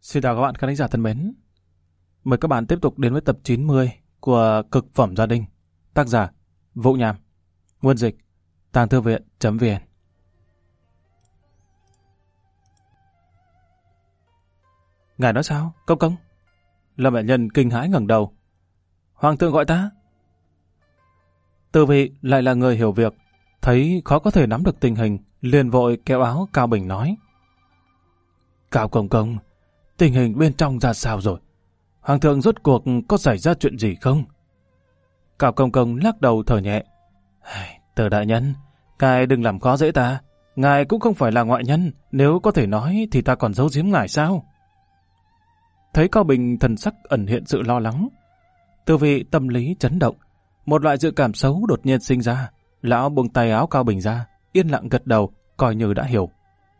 Xin chào các bạn khán thính giả thân mến. Mời các bạn tiếp tục đến với tập 90 của Cực phẩm gia đình. Tác giả Vũ Nham. Nguyên dịch Tàng Thư Viện.vn. Ngài nói sao, công công? Lâm Đại Nhân kinh hãi ngẩng đầu. Hoàng thượng gọi ta. Từ vị lại là người hiểu việc, thấy khó có thể nắm được tình hình, liền vội kéo áo Cao Bình nói: Cao công công, tình hình bên trong ra sao rồi? Hoàng thượng rốt cuộc có xảy ra chuyện gì không? Cao công công lắc đầu thở nhẹ. Từ đại nhân, ngài đừng làm khó dễ ta. Ngài cũng không phải là ngoại nhân, nếu có thể nói thì ta còn giấu giếm ngài sao? Thấy Cao Bình thần sắc ẩn hiện sự lo lắng, Từ vị tâm lý chấn động, một loại dự cảm xấu đột nhiên sinh ra. Lão buông tay áo Cao Bình ra, yên lặng gật đầu, coi như đã hiểu.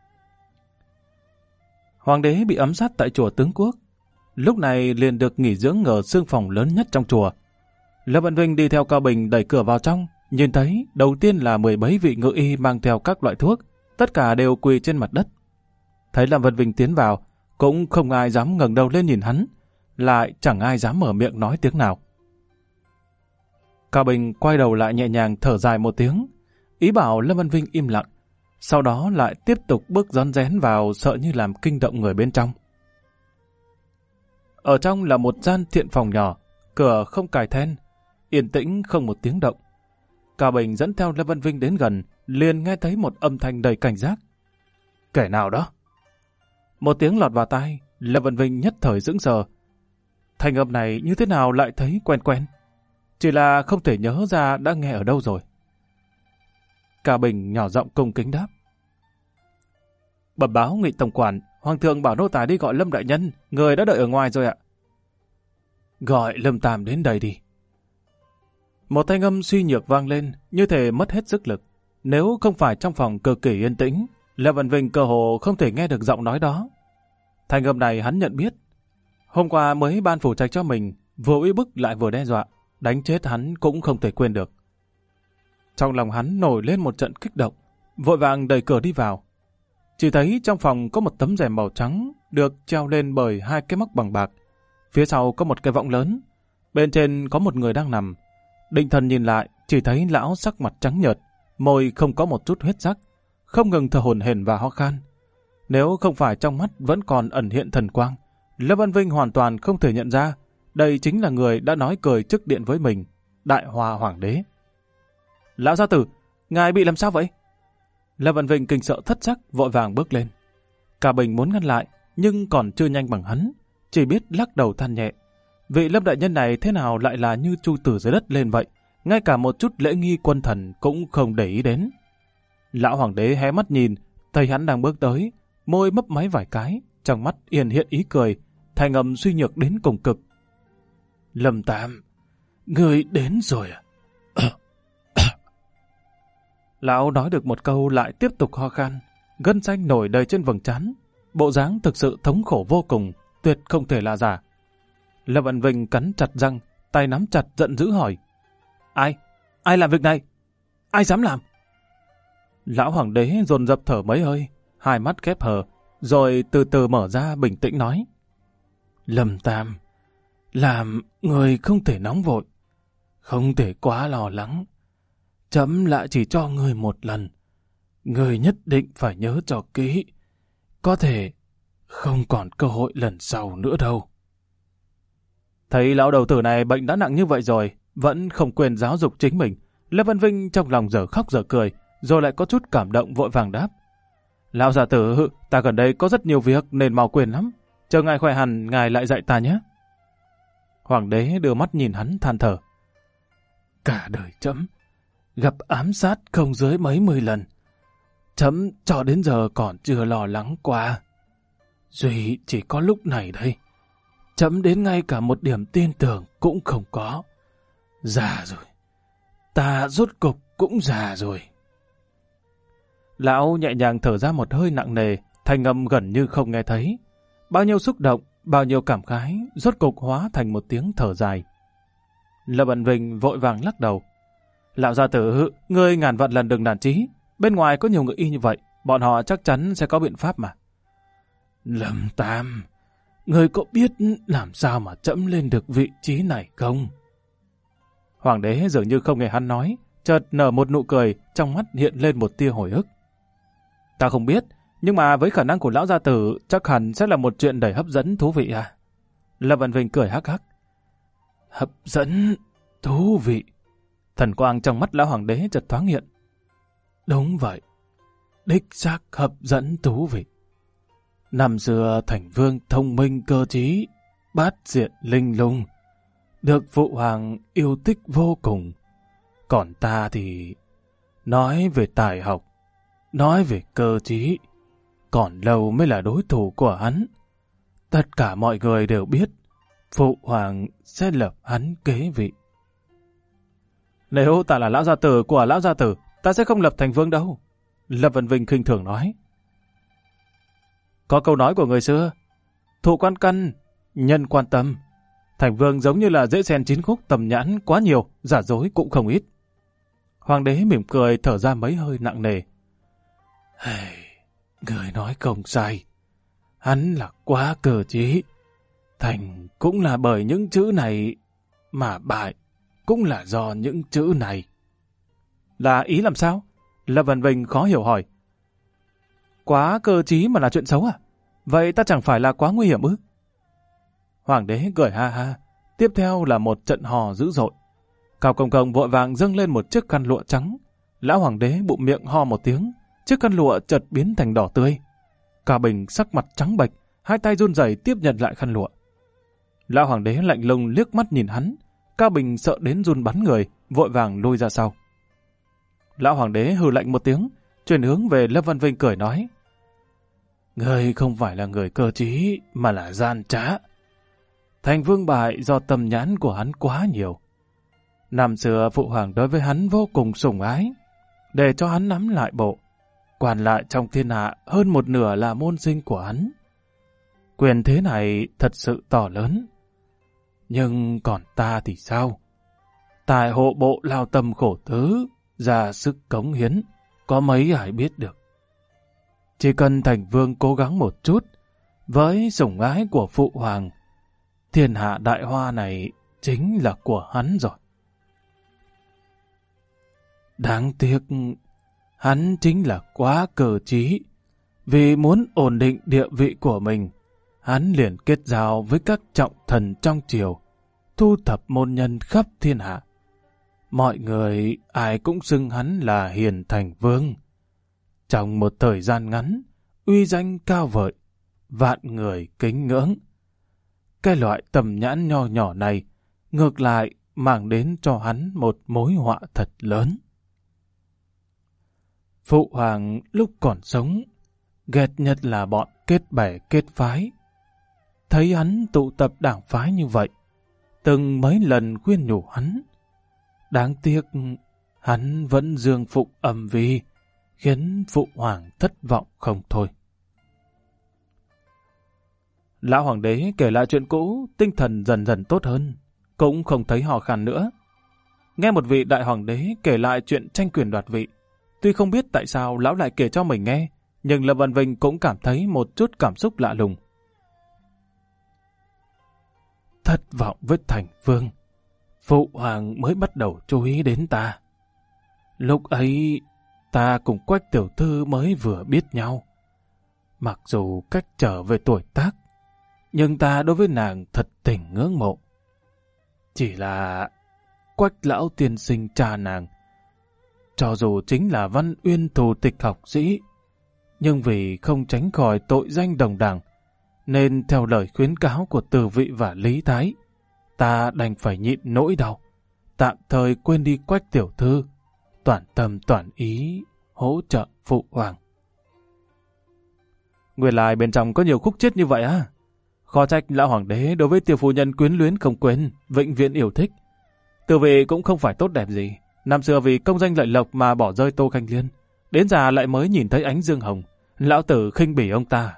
Hoàng đế bị ấm sát tại chùa Tướng Quốc, lúc này liền được nghỉ dưỡng ở xương phòng lớn nhất trong chùa. Lâm Vân Vinh đi theo Cao Bình đẩy cửa vào trong, nhìn thấy đầu tiên là 10 mấy vị ngự y mang theo các loại thuốc, tất cả đều quỳ trên mặt đất. Thấy Lâm Vân Vinh tiến vào, cũng không ai dám ngẩng đầu lên nhìn hắn, lại chẳng ai dám mở miệng nói tiếng nào. Cao Bình quay đầu lại nhẹ nhàng thở dài một tiếng, ý bảo Lâm Vân Vinh im lặng, sau đó lại tiếp tục bước rón rén vào, sợ như làm kinh động người bên trong. Ở trong là một gian thiện phòng nhỏ, cửa không cài then, yên tĩnh không một tiếng động. Cao Bình dẫn theo Lâm Vân Vinh đến gần, liền nghe thấy một âm thanh đầy cảnh giác. Kẻ nào đó? Một tiếng lọt vào tai, Lâm Vân Vinh nhất thời sững sờ. Thanh âm này như thế nào lại thấy quen quen? Chỉ là không thể nhớ ra đã nghe ở đâu rồi. Cao Bình nhỏ giọng cung kính đáp. Bẩm báo Ngụy tổng quản, Hoàng thượng bảo nô tài đi gọi Lâm đại nhân, người đã đợi ở ngoài rồi ạ. Gọi Lâm Tam đến đây đi. Một thanh âm suy nhược vang lên, như thể mất hết sức lực. Nếu không phải trong phòng cực kỳ yên tĩnh, Lâm Vân Vinh cơ hồ không thể nghe được giọng nói đó. Thanh âm này hắn nhận biết. Hôm qua mới ban phủ trạch cho mình, vừa uy bức lại vừa đe dọa, đánh chết hắn cũng không thể quên được. Trong lòng hắn nổi lên một trận kích động, vội vàng đẩy cửa đi vào. Chỉ thấy trong phòng có một tấm rèm màu trắng được treo lên bởi 2 cái móc bằng bạc. Phía sau có một cái võng lớn, bên trên có một người đang nằm. Định thần nhìn lại, chỉ thấy lão sắc mặt trắng nhợt, môi không có một chút huyết sắc, không ngừng thở hổn hển và ho khan. Nếu không phải trong mắt vẫn còn ẩn hiện thần quang, Lâm Vân Vinh hoàn toàn không thể nhận ra đây chính là người đã nói cười trước điện với mình, Đại Hoa Hoàng đế. Lão gia tử, ngài bị làm sao vậy? Lâm Vân Vinh kinh sợ thất sắc, vội vàng bước lên. Cả Bình muốn ngăn lại, nhưng còn chưa nhanh bằng hắn, chỉ biết lắc đầu than nhẹ. Vị Lâm đại nhân này thế nào lại là như chu từ dưới đất lên vậy, ngay cả một chút lễ nghi quân thần cũng không để ý đến. Lão Hoàng đế hé mắt nhìn, thấy hắn đang bước tới, môi mấp máy vài cái, trong mắt hiện hiện ý cười, thanh âm suy nhược đến cùng cực. Lâm Tam, người đến rồi à? Lão nói được một câu lại tiếp tục ho khan, gân xanh nổi đầy trên vầng trán, bộ dáng thực sự thống khổ vô cùng, tuyệt không thể là giả. Lâm Vân Vinh cắn chặt răng, tay nắm chặt giận dữ hỏi: Ai? Ai làm việc này? Ai dám làm? Lão Hoàng đế dồn dập thở mấy hơi, hai mắt khép hờ, rồi từ từ mở ra bình tĩnh nói: Lâm Tam, làm người không thể nóng vội, không thể quá lo lắng. Chấm lại chỉ cho người một lần, người nhất định phải nhớ cho kỹ, có thể không còn cơ hội lần sau nữa đâu. Thấy lão đầu tử này bệnh đã nặng như vậy rồi, vẫn không quên giáo dục chính mình, Lâm Vân Vinh trong lòng dở khóc dở cười, rồi lại có chút cảm động vội vàng đáp: Lão gia tử, ta gần đây có rất nhiều việc nên mau quên lắm, chờ ngài khỏe hẳn ngài lại dạy ta nhé. Hoàng đế đưa mắt nhìn hắn than thở: Cả đời chấm gặp ám sát không dưới mấy 10 lần, chấm cho đến giờ còn chưa lo lắng qua. Duy chỉ có lúc này đây, chấm đến ngay cả một điểm tin tưởng cũng không có. Già rồi, ta rốt cục cũng già rồi. Lão nhẹ nhàng thở ra một hơi nặng nề, thanh âm gần như không nghe thấy. Bao nhiêu xúc động, bao nhiêu cảm khái, rốt cục hóa thành một tiếng thở dài. Lâm Vân Vinh vội vàng lắc đầu: Lão gia tử, ngươi ngàn vạn lần đừng nản chí, bên ngoài có nhiều người y như vậy, bọn họ chắc chắn sẽ có biện pháp mà. Lâm Tam, người có biết làm sao mà trẫm lên được vị trí này không? Hoàng đế dường như không nghe hắn nói, chợt nở một nụ cười, trong mắt hiện lên một tia hồi ức. Ta không biết, nhưng mà với khả năng của lão gia tử, chắc hẳn sẽ là một chuyện đầy hấp dẫn thú vị à? Lâm Vân Vinh cười hắc hắc. Hấp dẫn, thú vị. Thần quang trong mắt lão hoàng đế chợt thoáng hiện. Đúng vậy, đích xác hấp dẫn thú vị. Năm xưa Thành Vương thông minh cơ trí, bát diện linh lung, được phụ hoàng yêu thích vô cùng. Còn ta thì nói về tài học, nói về cơ trí, còn lâu mới là đối thủ của hắn. Tất cả mọi người đều biết phụ hoàng sẽ lập hắn kế vị. Nếu ta là lão gia tử của lão gia tử, ta sẽ không lập thành vương đâu. Lâm Vân Vinh khinh thường nói. Có câu nói của người xưa, thụ quan căn, nhân quan tâm. Thành vương giống như là dễ sen chín khúc, tầm nhãn quá nhiều, giả dối cũng không ít. Hoàng đế mỉm cười thở ra mấy hơi nặng nề. Người nói không sai. Hắn là quá cơ trí. Thành cũng là bởi những chữ này, mà bại cũng là do những chữ này. Là ý làm sao? Lâm Vân Vinh khó hiểu hỏi. Quá cơ trí mà là chuyện xấu à? Vậy ta chẳng phải là quá nguy hiểm ư? Hoàng đế cười ha ha. Tiếp theo là một trận hò dữ dội. Cao Công Công vội vàng dâng lên một chiếc khăn lụa trắng. Lão hoàng đế bụng miệng ho một tiếng, chiếc khăn lụa chợt biến thành đỏ tươi. Cao Bình sắc mặt trắng bệch, hai tay run rẩy tiếp nhận lại khăn lụa. Lão hoàng đế lạnh lùng liếc mắt nhìn hắn. Cao Bình sợ đến run bắn người, vội vàng lui ra sau. Lão hoàng đế hừ lạnh một tiếng, chuyển hướng về Lâm Văn Vinh cười nói. Người không phải là người cơ trí, mà là gian trá. Thành vương bại do tầm nhãn của hắn quá nhiều. Năm xưa phụ hoàng đối với hắn vô cùng sủng ái, để cho hắn nắm lại bộ. Quản lại trong thiên hạ hơn một nửa là môn sinh của hắn. Quyền thế này thật sự to lớn. Nhưng còn ta thì sao? Tài hộ bộ lao tâm khổ tứ, ra sức cống hiến, có mấy ai biết được. Chỉ cần thành vương cố gắng một chút, với sủng ái của phụ hoàng, thiên hạ đại hoa này chính là của hắn rồi. Đáng tiếc, hắn chính là quá cơ trí. Vì muốn ổn định địa vị của mình, hắn liền kết giao với các trọng thần trong triều, thu thập môn nhân khắp thiên hạ. Mọi người ai cũng xưng hắn là Hiền Thành Vương. Trong một thời gian ngắn, uy danh cao vời, vạn người kính ngưỡng. Cái loại tầm nhãn nho nhỏ này ngược lại mang đến cho hắn một mối họa thật lớn. Phụ hoàng lúc còn sống, ghét nhất là bọn kết bè kết phái. Thấy hắn tụ tập đảng phái như vậy, từng mấy lần khuyên nhủ hắn. Đáng tiếc, hắn vẫn dương phụng âm vi, khiến phụ hoàng thất vọng không thôi. Lão hoàng đế kể lại chuyện cũ, tinh thần dần dần tốt hơn, cũng không thấy hò khan nữa. Nghe một vị đại hoàng đế kể lại chuyện tranh quyền đoạt vị, tuy không biết tại sao lão lại kể cho mình nghe, nhưng Lâm Văn Vinh cũng cảm thấy một chút cảm xúc lạ lùng. Thất vọng với Thành Vương, phụ hoàng mới bắt đầu chú ý đến ta. Lúc ấy, ta cùng Quách tiểu thư mới vừa biết nhau. Mặc dù cách trở về tuổi tác, nhưng ta đối với nàng thật tình ngưỡng mộ. Chỉ là Quách lão tiên sinh cha nàng, cho dù chính là Văn Uyên thủ tịch học sĩ, nhưng vì không tránh khỏi tội danh đồng đảng, nên theo lời khuyến cáo của Từ Vị và Lý Thái, ta đành phải nhịn nỗi đau, tạm thời quên đi Quách tiểu thư, toàn tâm toàn ý hỗ trợ phụ hoàng. Nguyên lai bên trong có nhiều khúc chiết như vậy á. Khó trách lão hoàng đế đối với tiểu phu nhân quyến luyến không quên, vĩnh viễn yêu thích. Từ Vị cũng không phải tốt đẹp gì. Năm xưa vì công danh lợi lộc mà bỏ rơi Tô Khanh Liên, đến già lại mới nhìn thấy ánh dương hồng, lão tử khinh bỉ ông ta.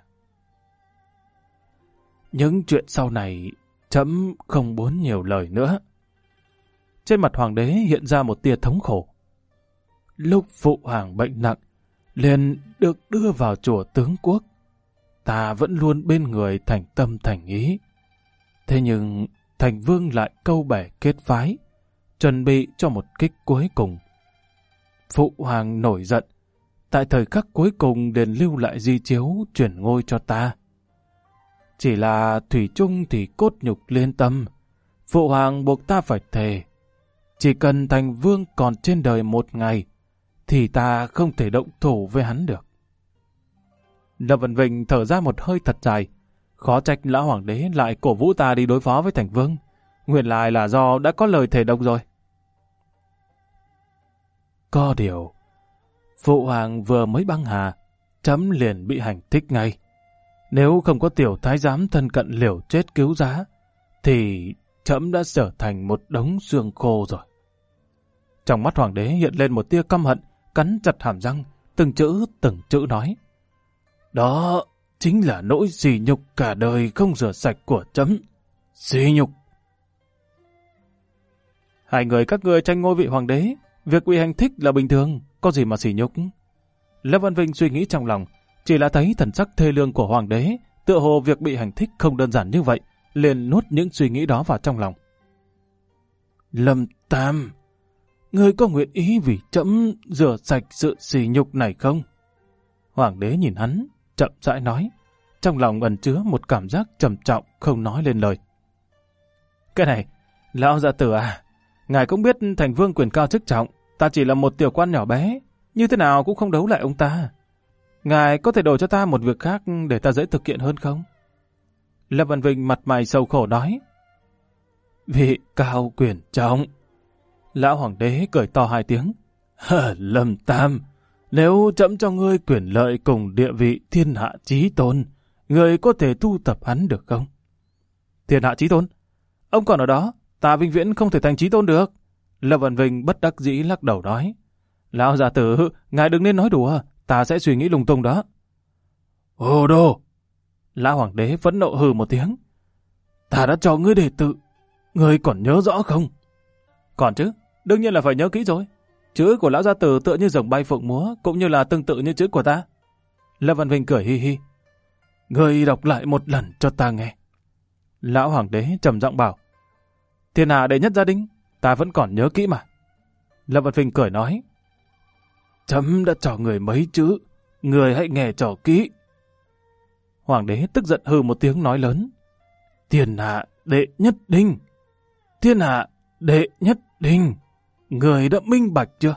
Những chuyện sau này, trẫm không muốn nhiều lời nữa. Trên mặt hoàng đế hiện ra một tia thống khổ. Lúc phụ hoàng bệnh nặng, liền được đưa vào chùa Tướng Quốc. ta vẫn luôn bên người thành tâm thành ý. Thế nhưng Thành Vương lại câu bè kết phái, chuẩn bị cho một kích cuối cùng. Phụ hoàng nổi giận, tại thời khắc cuối cùng đền lưu lại di chiếu chuyển ngôi cho ta. Chỉ là thủy chung thì cốt nhục liên tâm, phụ hoàng buộc ta phải thề. Chỉ cần Thành Vương còn trên đời một ngày, thì ta không thể động thủ với hắn được. Lâm Vân Vinh thở ra một hơi thật dài, khó trách lão hoàng đế lại cổ vũ ta đi đối phó với Thành Vương. Nguyên lai là do đã có lời thề độc rồi. Có điều, phụ hoàng vừa mới băng hà, chấm liền bị hành thích ngay. Nếu không có tiểu thái giám thân cận liều chết cứu giá, thì chấm đã trở thành một đống xương khô rồi. Trong mắt hoàng đế hiện lên một tia căm hận, cắn chặt hàm răng, từng chữ nói. Đó chính là nỗi sỉ nhục cả đời không rửa sạch của chấm. Sỉ nhục. Hai người các ngươi tranh ngôi vị hoàng đế, việc bị hành thích là bình thường, có gì mà sỉ nhục. Lâm Văn Vinh suy nghĩ trong lòng, chỉ là thấy thần sắc thê lương của hoàng đế, tựa hồ việc bị hành thích không đơn giản như vậy, liền nuốt những suy nghĩ đó vào trong lòng. Lâm Tam, ngươi có nguyện ý vì chấm rửa sạch sự sỉ nhục này không? Hoàng đế nhìn hắn, chậm rãi nói, trong lòng ẩn chứa một cảm giác trầm trọng không nói lên lời. Cái này, lão gia tử à, ngài cũng biết Thành Vương quyền cao chức trọng, ta chỉ là một tiểu quan nhỏ bé, như thế nào cũng không đấu lại ông ta. Ngài có thể đổi cho ta một việc khác để ta dễ thực hiện hơn không? Lâm Văn Vinh mặt mày sầu khổ nói. Vị cao quyền trọng. Lão hoàng đế cười to hai tiếng. Lâm Tam, nếu chấm cho ngươi quyền lợi cùng địa vị thiên hạ chí tôn, ngươi có thể thu tập hắn được không? Thiên hạ chí tôn? Ông còn ở đó, ta vĩnh viễn không thể thành chí tôn được. Lâm Văn Vinh bất đắc dĩ lắc đầu nói. Lão gia tử, ngài đừng nên nói đùa, ta sẽ suy nghĩ lung tung đó. Hồ đồ! Lão hoàng đế phẫn nộ hừ một tiếng. Ta đã cho ngươi đệ tử, ngươi còn nhớ rõ không? Còn chứ, đương nhiên là phải nhớ kỹ rồi. Chữ của lão gia tử tựa như rồng bay phượng múa, cũng như là tương tự như chữ của ta. Lâm Văn Vinh cười hi hi. Ngươi đọc lại một lần cho ta nghe. Lão hoàng đế trầm giọng bảo. Thiên hạ đệ nhất gia đình, ta vẫn còn nhớ kỹ mà. Lâm Văn Vinh cười nói. Chấm đã cho người mấy chữ, người hãy nghe cho kỹ. Hoàng đế tức giận hừ một tiếng nói lớn. Thiên hạ đệ nhất đinh. Thiên hạ đệ nhất đinh. Người đã minh bạch chưa?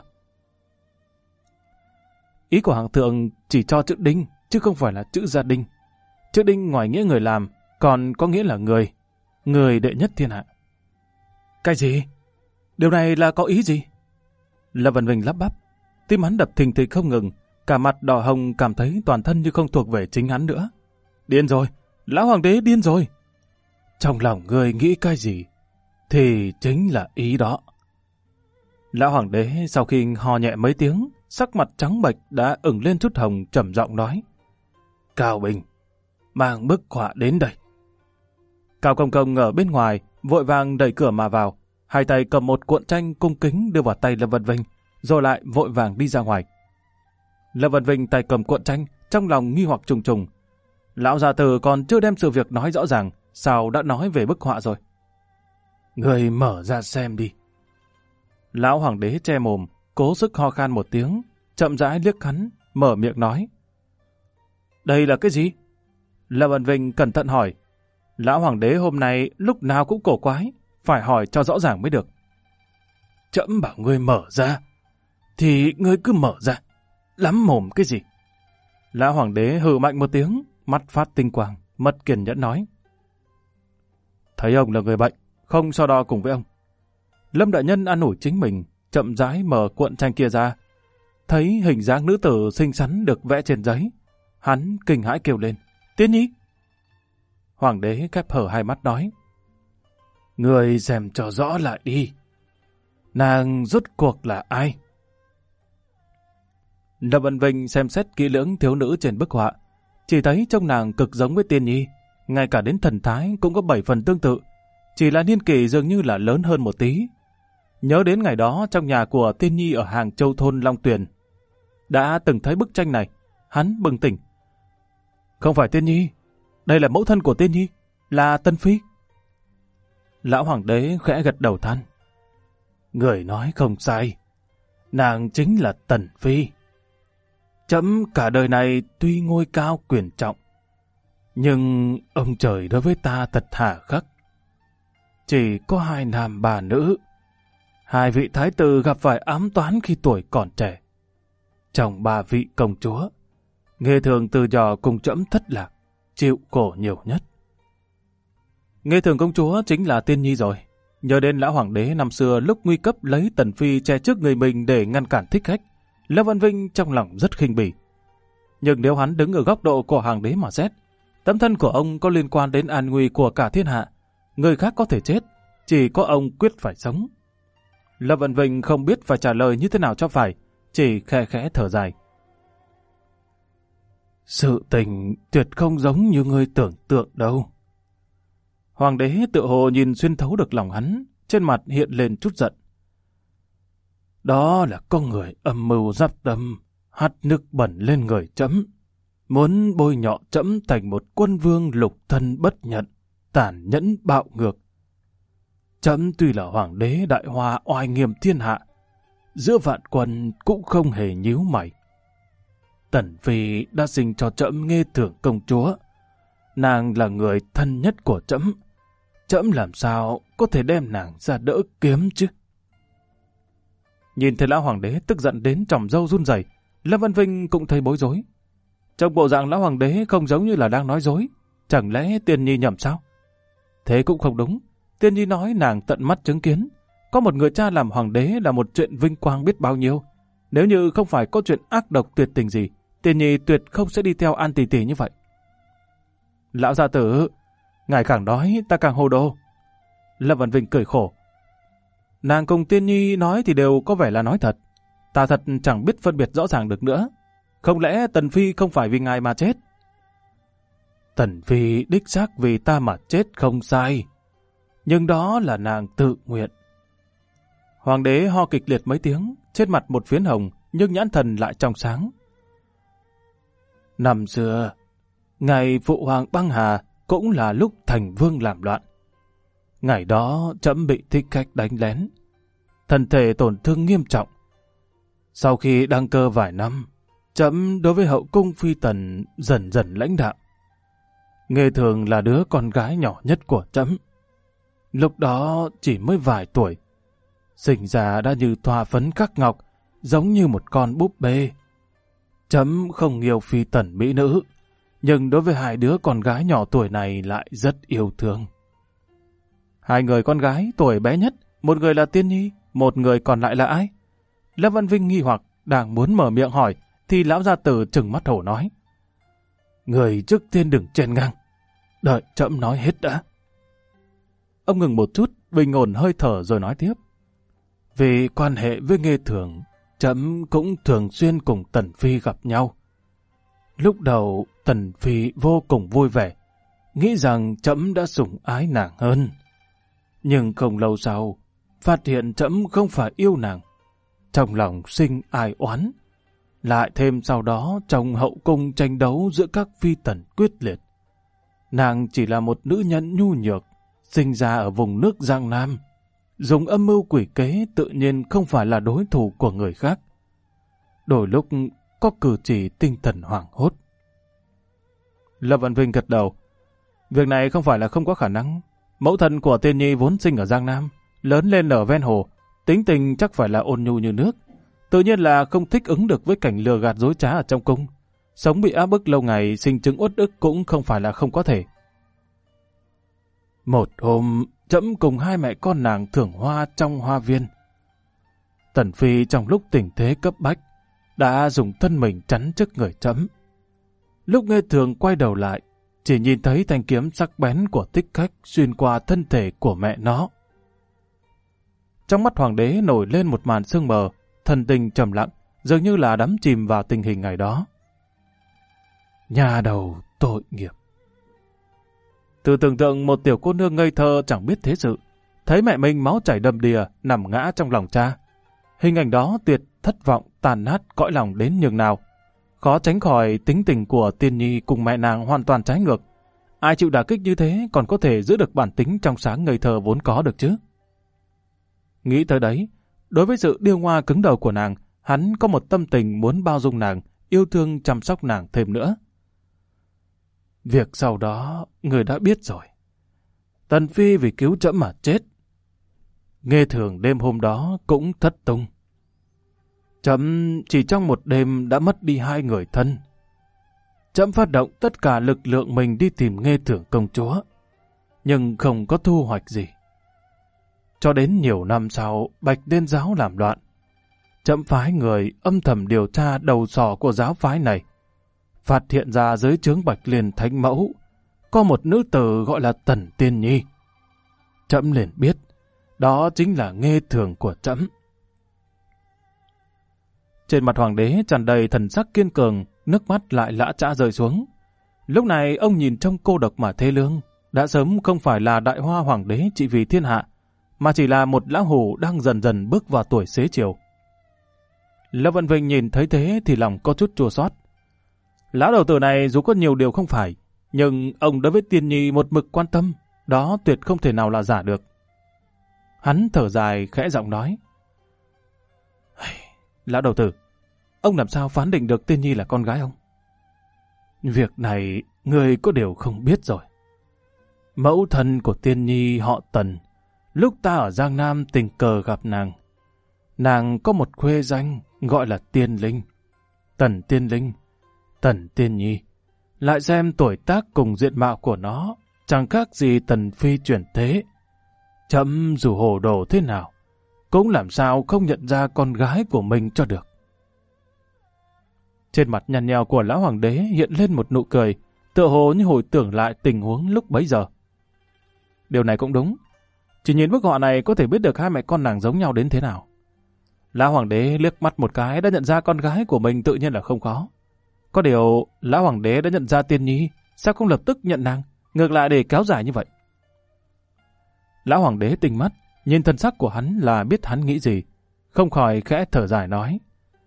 Ý của hoàng thượng chỉ cho chữ đinh, chứ không phải là chữ gia đình. Chữ đinh ngoài nghĩa người làm, còn có nghĩa là người. Người đệ nhất thiên hạ. Cái gì? Điều này là có ý gì? Lâm Văn Vinh lắp bắp. Tim hắn đập thình thịch không ngừng, cả mặt đỏ hồng, cảm thấy toàn thân như không thuộc về chính hắn nữa. Điên rồi, lão hoàng đế điên rồi. Trong lòng người nghĩ cái gì, thì chính là ý đó. Lão hoàng đế sau khi ho nhẹ mấy tiếng, sắc mặt trắng bệch đã ửng lên chút hồng, trầm giọng nói. Cao Bình, mang bức họa đến đây. Cao Công Công ở bên ngoài, vội vàng đẩy cửa mà vào, hai tay cầm một cuộn tranh cung kính đưa vào tay Lâm Văn Vinh, rồi lại vội vàng đi ra ngoài. Lâm Văn Vinh tay cầm cuộn tranh, trong lòng nghi hoặc trùng trùng. Lão gia tử còn chưa đem sự việc nói rõ ràng, sao đã nói về bức họa rồi? Người mở ra xem đi. Lão hoàng đế che mồm, cố sức ho khan một tiếng, chậm rãi liếc hắn, mở miệng nói. Đây là cái gì? Lâm Văn Vinh cẩn thận hỏi. Lão hoàng đế hôm nay lúc nào cũng cổ quái, phải hỏi cho rõ ràng mới được. Chậm bảo ngươi mở ra, thì ngươi cứ mở ra, lắm mồm cái gì? Lão hoàng đế hừ mạnh một tiếng, mắt phát tinh quang, mất kiên nhẫn nói. Thấy ông là người bệnh, không so đo cùng với ông. Lâm đại nhân an ủi chính mình, chậm rãi mở cuộn tranh kia ra. Thấy hình dáng nữ tử xinh xắn được vẽ trên giấy. Hắn kinh hãi kêu lên. Tiên nhi! Hoàng đế khép hở hai mắt nói. Người xem cho rõ lại đi. Nàng rốt cuộc là ai? Lâm Văn Vinh xem xét kỹ lưỡng thiếu nữ trên bức họa. Chỉ thấy trông nàng cực giống với Tiên nhi. Ngay cả đến thần thái cũng có 7 phần tương tự. Chỉ là niên kỷ dường như là lớn hơn một tí. Nhớ đến ngày đó trong nhà của Tiên nhi ở Hàng Châu thôn Long Tuyền. Đã từng thấy bức tranh này, hắn bừng tỉnh. Không phải Tiên Nhi, đây là mẫu thân của Tiên Nhi, là Tần Phi. Lão hoàng đế khẽ gật đầu than. Người nói không sai, nàng chính là Tần Phi. Trẫm cả đời này tuy ngôi cao quyền trọng, nhưng ông trời đối với ta thật hà khắc. Chỉ có 2 nam 3 nữ, 2 vị thái tử gặp phải ám toán khi tuổi còn trẻ. Trong 3 vị công chúa, Nghê Thường từ nhỏ cùng trẫm thất lạc, chịu khổ nhiều nhất. Nghê Thường công chúa chính là Tiên Nhi rồi. Nhớ đến lão hoàng đế năm xưa lúc nguy cấp lấy Tần Phi che trước người mình để ngăn cản thích khách, Lâm Văn Vinh trong lòng rất khinh bỉ. Nhưng nếu hắn đứng ở góc độ của hoàng đế mà xét, tấm thân của ông có liên quan đến an nguy của cả thiên hạ. Người khác có thể chết, chỉ có ông quyết phải sống. Lâm Văn Vinh không biết phải trả lời như thế nào cho phải, chỉ khẽ khẽ thở dài. Sự tình tuyệt không giống như ngươi tưởng tượng đâu. Hoàng đế tự hồ nhìn xuyên thấu được lòng hắn, trên mặt hiện lên chút giận. Đó là con người âm mưu giáp tâm, hắt nước bẩn lên người trẫm, muốn bôi nhọ trẫm thành một quân vương lục thân bất nhận, tàn nhẫn bạo ngược. Trẫm tuy là hoàng đế đại hoa oai nghiêm thiên hạ, giữa vạn quân cũng không hề nhíu mày. Tần Phi đã sinh cho trẫm Nghê Thường công chúa, nàng là người thân nhất của trẫm, trẫm làm sao có thể đem nàng ra đỡ kiếm chứ? Nhìn thấy lão hoàng đế tức giận đến tròm râu run rẩy, Lâm Văn Vinh cũng thấy bối rối. Trong bộ dạng lão hoàng đế không giống như là đang nói dối, chẳng lẽ Tiên Nhi nhầm sao? Thế cũng không đúng. Tiên Nhi nói nàng tận mắt chứng kiến, có một người cha làm hoàng đế là một chuyện vinh quang biết bao nhiêu. Nếu như không phải có chuyện ác độc tuyệt tình gì, Tiên Nhi tuyệt không sẽ đi theo An tỷ tỷ như vậy. Lão gia tử, ngài càng nói ta càng hồ đồ. Lâm Văn Vinh cười khổ. Nàng cùng Tiên Nhi nói thì đều có vẻ là nói thật. Ta thật chẳng biết phân biệt rõ ràng được nữa. Không lẽ Tần Phi không phải vì ngài mà chết? Tần Phi đích xác vì ta mà chết không sai. Nhưng đó là nàng tự nguyện. Hoàng đế ho kịch liệt mấy tiếng, trên mặt một phiến hồng, nhưng nhãn thần lại trong sáng. Năm xưa, ngày phụ hoàng băng hà cũng là lúc thành vương làm loạn. Ngày đó trẫm bị thích khách đánh lén, thân thể tổn thương nghiêm trọng. Sau khi đăng cơ vài năm, trẫm đối với hậu cung phi tần dần dần lãnh đạm. Nghê Thường là đứa con gái nhỏ nhất của trẫm. Lúc đó chỉ mới vài tuổi, sinh ra đã như thoa phấn khắc ngọc, giống như một con búp bê. Trẫm không yêu phi tần mỹ nữ, nhưng đối với 2 đứa con gái nhỏ tuổi này lại rất yêu thương. 2 người con gái tuổi bé nhất, một người là Tiên Nhi, một người còn lại là ai? Lâm Văn Vinh nghi hoặc đang muốn mở miệng hỏi, thì lão gia tử trừng mắt hổ nói: Người trước tiên đừng chen ngang, đợi trẫm nói hết đã. Ông ngừng một chút, bình ổn hơi thở rồi nói tiếp: Vì quan hệ với Nghê Thường, trẫm cũng thường xuyên cùng Tần Phi gặp nhau. Lúc đầu Tần Phi vô cùng vui vẻ, nghĩ rằng trẫm đã sủng ái nàng hơn. Nhưng không lâu sau, phát hiện trẫm không phải yêu nàng, trong lòng sinh ai oán. Lại thêm sau đó trong hậu cung tranh đấu giữa các phi tần quyết liệt. Nàng chỉ là một nữ nhân nhu nhược, sinh ra ở vùng nước Giang Nam, dùng âm mưu quỷ kế tự nhiên không phải là đối thủ của người khác. Đôi lúc có cử chỉ tinh thần hoảng hốt. Lâm Văn Vinh gật đầu. Việc này không phải là không có khả năng. Mẫu thân của Tiên Nhi vốn sinh ở Giang Nam, lớn lên ở ven hồ, tính tình chắc phải là ôn nhu như nước. Tự nhiên là không thích ứng được với cảnh lừa gạt dối trá ở trong cung. Sống bị áp bức lâu ngày, sinh chứng uất ức cũng không phải là không có thể. Một hôm, trẫm cùng 2 mẹ con nàng thưởng hoa trong hoa viên. Tần Phi trong lúc tình thế cấp bách đã dùng thân mình chắn trước người trẫm. Lúc Nghê Thường quay đầu lại, chỉ nhìn thấy thanh kiếm sắc bén của thích khách xuyên qua thân thể của mẹ nó. Trong mắt hoàng đế nổi lên một màn sương mờ, thần tình trầm lặng, dường như là đắm chìm vào tình hình ngày đó. Nhà đầu tội nghiệp. Từ tưởng tượng một tiểu cô nương ngây thơ chẳng biết thế sự, thấy mẹ mình máu chảy đầm đìa nằm ngã trong lòng cha. Hình ảnh đó tuyệt thất vọng, tàn nát cõi lòng đến nhường nào. Khó tránh khỏi tính tình của Tiên Nhi cùng mẹ nàng hoàn toàn trái ngược. Ai chịu đả kích như thế còn có thể giữ được bản tính trong sáng ngây thơ vốn có được chứ? Nghĩ tới đấy, đối với sự điêu ngoa cứng đầu của nàng, hắn có một tâm tình muốn bao dung nàng, yêu thương chăm sóc nàng thêm nữa. Việc sau đó, người đã biết rồi. Tần Phi vì cứu trẫm mà chết. Nghê Thường đêm hôm đó cũng thất tung. Trẫm chỉ trong một đêm đã mất đi 2 người thân. Trẫm phát động tất cả lực lượng mình đi tìm Nghê Thường công chúa, nhưng không có thu hoạch gì. Cho đến nhiều năm sau, Bạch Liên giáo làm loạn. Trẫm phái người âm thầm điều tra đầu sỏ của giáo phái này, phát hiện ra dưới trướng Bạch Liên Thánh Mẫu có một nữ tử gọi là Tần Tiên Nhi. Trẫm liền biết đó chính là Nghê Thường của trẫm. Trên mặt hoàng đế tràn đầy thần sắc kiên cường, nước mắt lại lã chã rơi xuống. Lúc này ông nhìn trông cô độc mà thê lương, đã sớm không phải là đại hoa hoàng đế trị vì thiên hạ, mà chỉ là một lão hủ đang dần dần bước vào tuổi xế chiều. Lâm Vân Vinh nhìn thấy thế thì lòng có chút chua xót. Lão đầu tử này dù có nhiều điều không phải, nhưng ông đối với Tiên Nhi một mực quan tâm, đó tuyệt không thể nào là giả được. Hắn thở dài khẽ giọng nói: Lão đầu tử, ông làm sao phán định được Tiên Nhi là con gái ông? Việc này người có điều không biết rồi. Mẫu thân của Tiên Nhi họ Tần, lúc ta ở Giang Nam tình cờ gặp nàng. Nàng có một khuê danh gọi là Tiên Linh. Tần Tiên Linh, Tần Tiên Nhi. Lại xem tuổi tác cùng diện mạo của nó, chẳng khác gì Tần Phi chuyển thế. Trẫm dù hồ đồ thế nào, cũng làm sao không nhận ra con gái của mình cho được. Trên mặt nhăn nheo của lão hoàng đế hiện lên một nụ cười, tựa hồ như hồi tưởng lại tình huống lúc bấy giờ. Điều này cũng đúng, chỉ nhìn bức họa này có thể biết được hai mẹ con nàng giống nhau đến thế nào. Lão hoàng đế liếc mắt một cái đã nhận ra con gái của mình tự nhiên là không khó. Có điều, lão hoàng đế đã nhận ra Tiên Nhi, sao không lập tức nhận nàng, ngược lại để kéo dài như vậy? Lão hoàng đế tinh mắt, nhìn thân sắc của hắn là biết hắn nghĩ gì, không khỏi khẽ thở dài nói: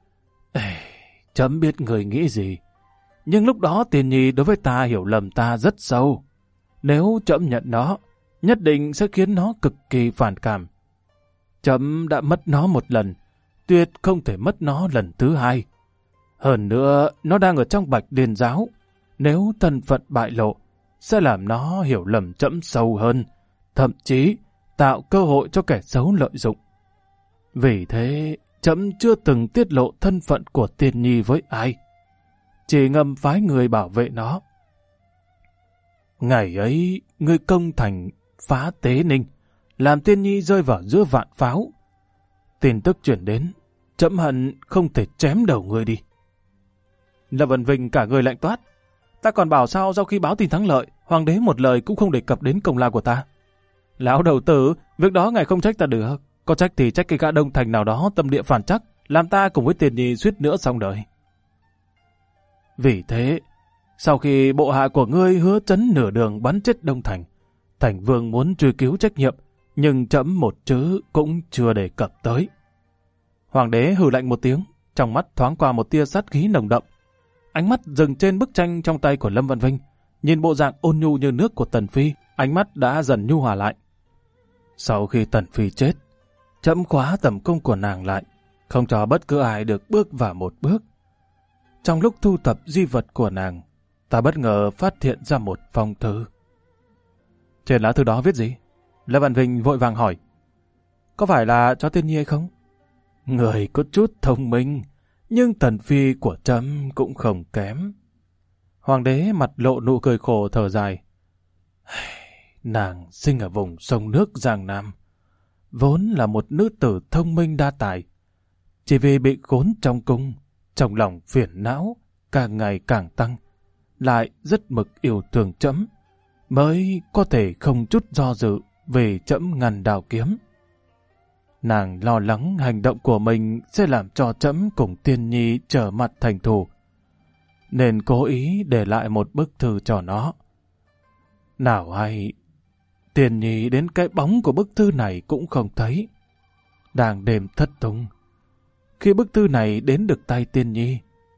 Trẫm biết người nghĩ gì, nhưng lúc đó Tiên Nhi đối với ta hiểu lầm ta rất sâu. Nếu trẫm nhận nó, nhất định sẽ khiến nó cực kỳ phản cảm. Trẫm đã mất nó một lần, tuyệt không thể mất nó lần thứ hai. Hơn nữa, nó đang ở trong Bạch Liên giáo. Nếu thân phận bại lộ, sẽ làm nó hiểu lầm trẫm sâu hơn, thậm chí tạo cơ hội cho kẻ xấu lợi dụng. Vì thế, trẫm chưa từng tiết lộ thân phận của Tiên Nhi với ai, chỉ ngầm phái người bảo vệ nó. Ngày ấy, ngươi công thành phá Tế Ninh, làm Tiên Nhi rơi vào giữa vạn pháo. Tin tức chuyển đến, trẫm hận không thể chém đầu ngươi đi. Lâm Vân Vinh cả người lạnh toát. Ta còn bảo sao sau khi báo tin thắng lợi, hoàng đế một lời cũng không đề cập đến công lao của ta. Lão đầu tử, việc đó ngài không trách ta được. Có trách thì trách cái gã Đông Thành nào đó tâm địa phản chắc, làm ta cùng với Tiên Nhi suýt nữa xong đời. Vì thế, sau khi bộ hạ của ngươi hứa trấn nửa đường bắn chết Đông Thành, Thành Vương muốn truy cứu trách nhiệm, nhưng trẫm một chữ cũng chưa đề cập tới. Hoàng đế hừ lạnh một tiếng, trong mắt thoáng qua một tia sát khí nồng đậm. Ánh mắt dừng trên bức tranh trong tay của Lâm Văn Vinh, nhìn bộ dạng ôn nhu như nước của Tần Phi, ánh mắt đã dần nhu hòa lại. Sau khi Tần Phi chết, trẫm khóa tẩm cung của nàng lại, không cho bất cứ ai được bước vào một bước. Trong lúc thu thập di vật của nàng, ta bất ngờ phát hiện ra một phong thư. Trên lá thư đó viết gì? Lâm Văn Vinh vội vàng hỏi. Có phải là cho Tiên Nhi hay không? Người có chút thông minh, nhưng Tần Phi của trẫm cũng không kém. Hoàng đế mặt lộ nụ cười khổ thở dài. Nàng sinh ở vùng sông nước Giang Nam, vốn là một nữ tử thông minh đa tài. Chỉ vì bị khốn trong cung, trong lòng phiền não càng ngày càng tăng, lại rất mực yêu thương trẫm, mới có thể không chút do dự về trẫm ngăn đao kiếm. Nàng lo lắng hành động của mình sẽ làm cho trẫm cùng Tiên Nhi trở mặt thành thù, nên cố ý để lại một bức thư cho nó. Nào hay, Tiên Nhi đến cái bóng của bức thư này cũng không thấy. Đang đêm thất tung, khi bức thư này đến được tay Tiên Nhi,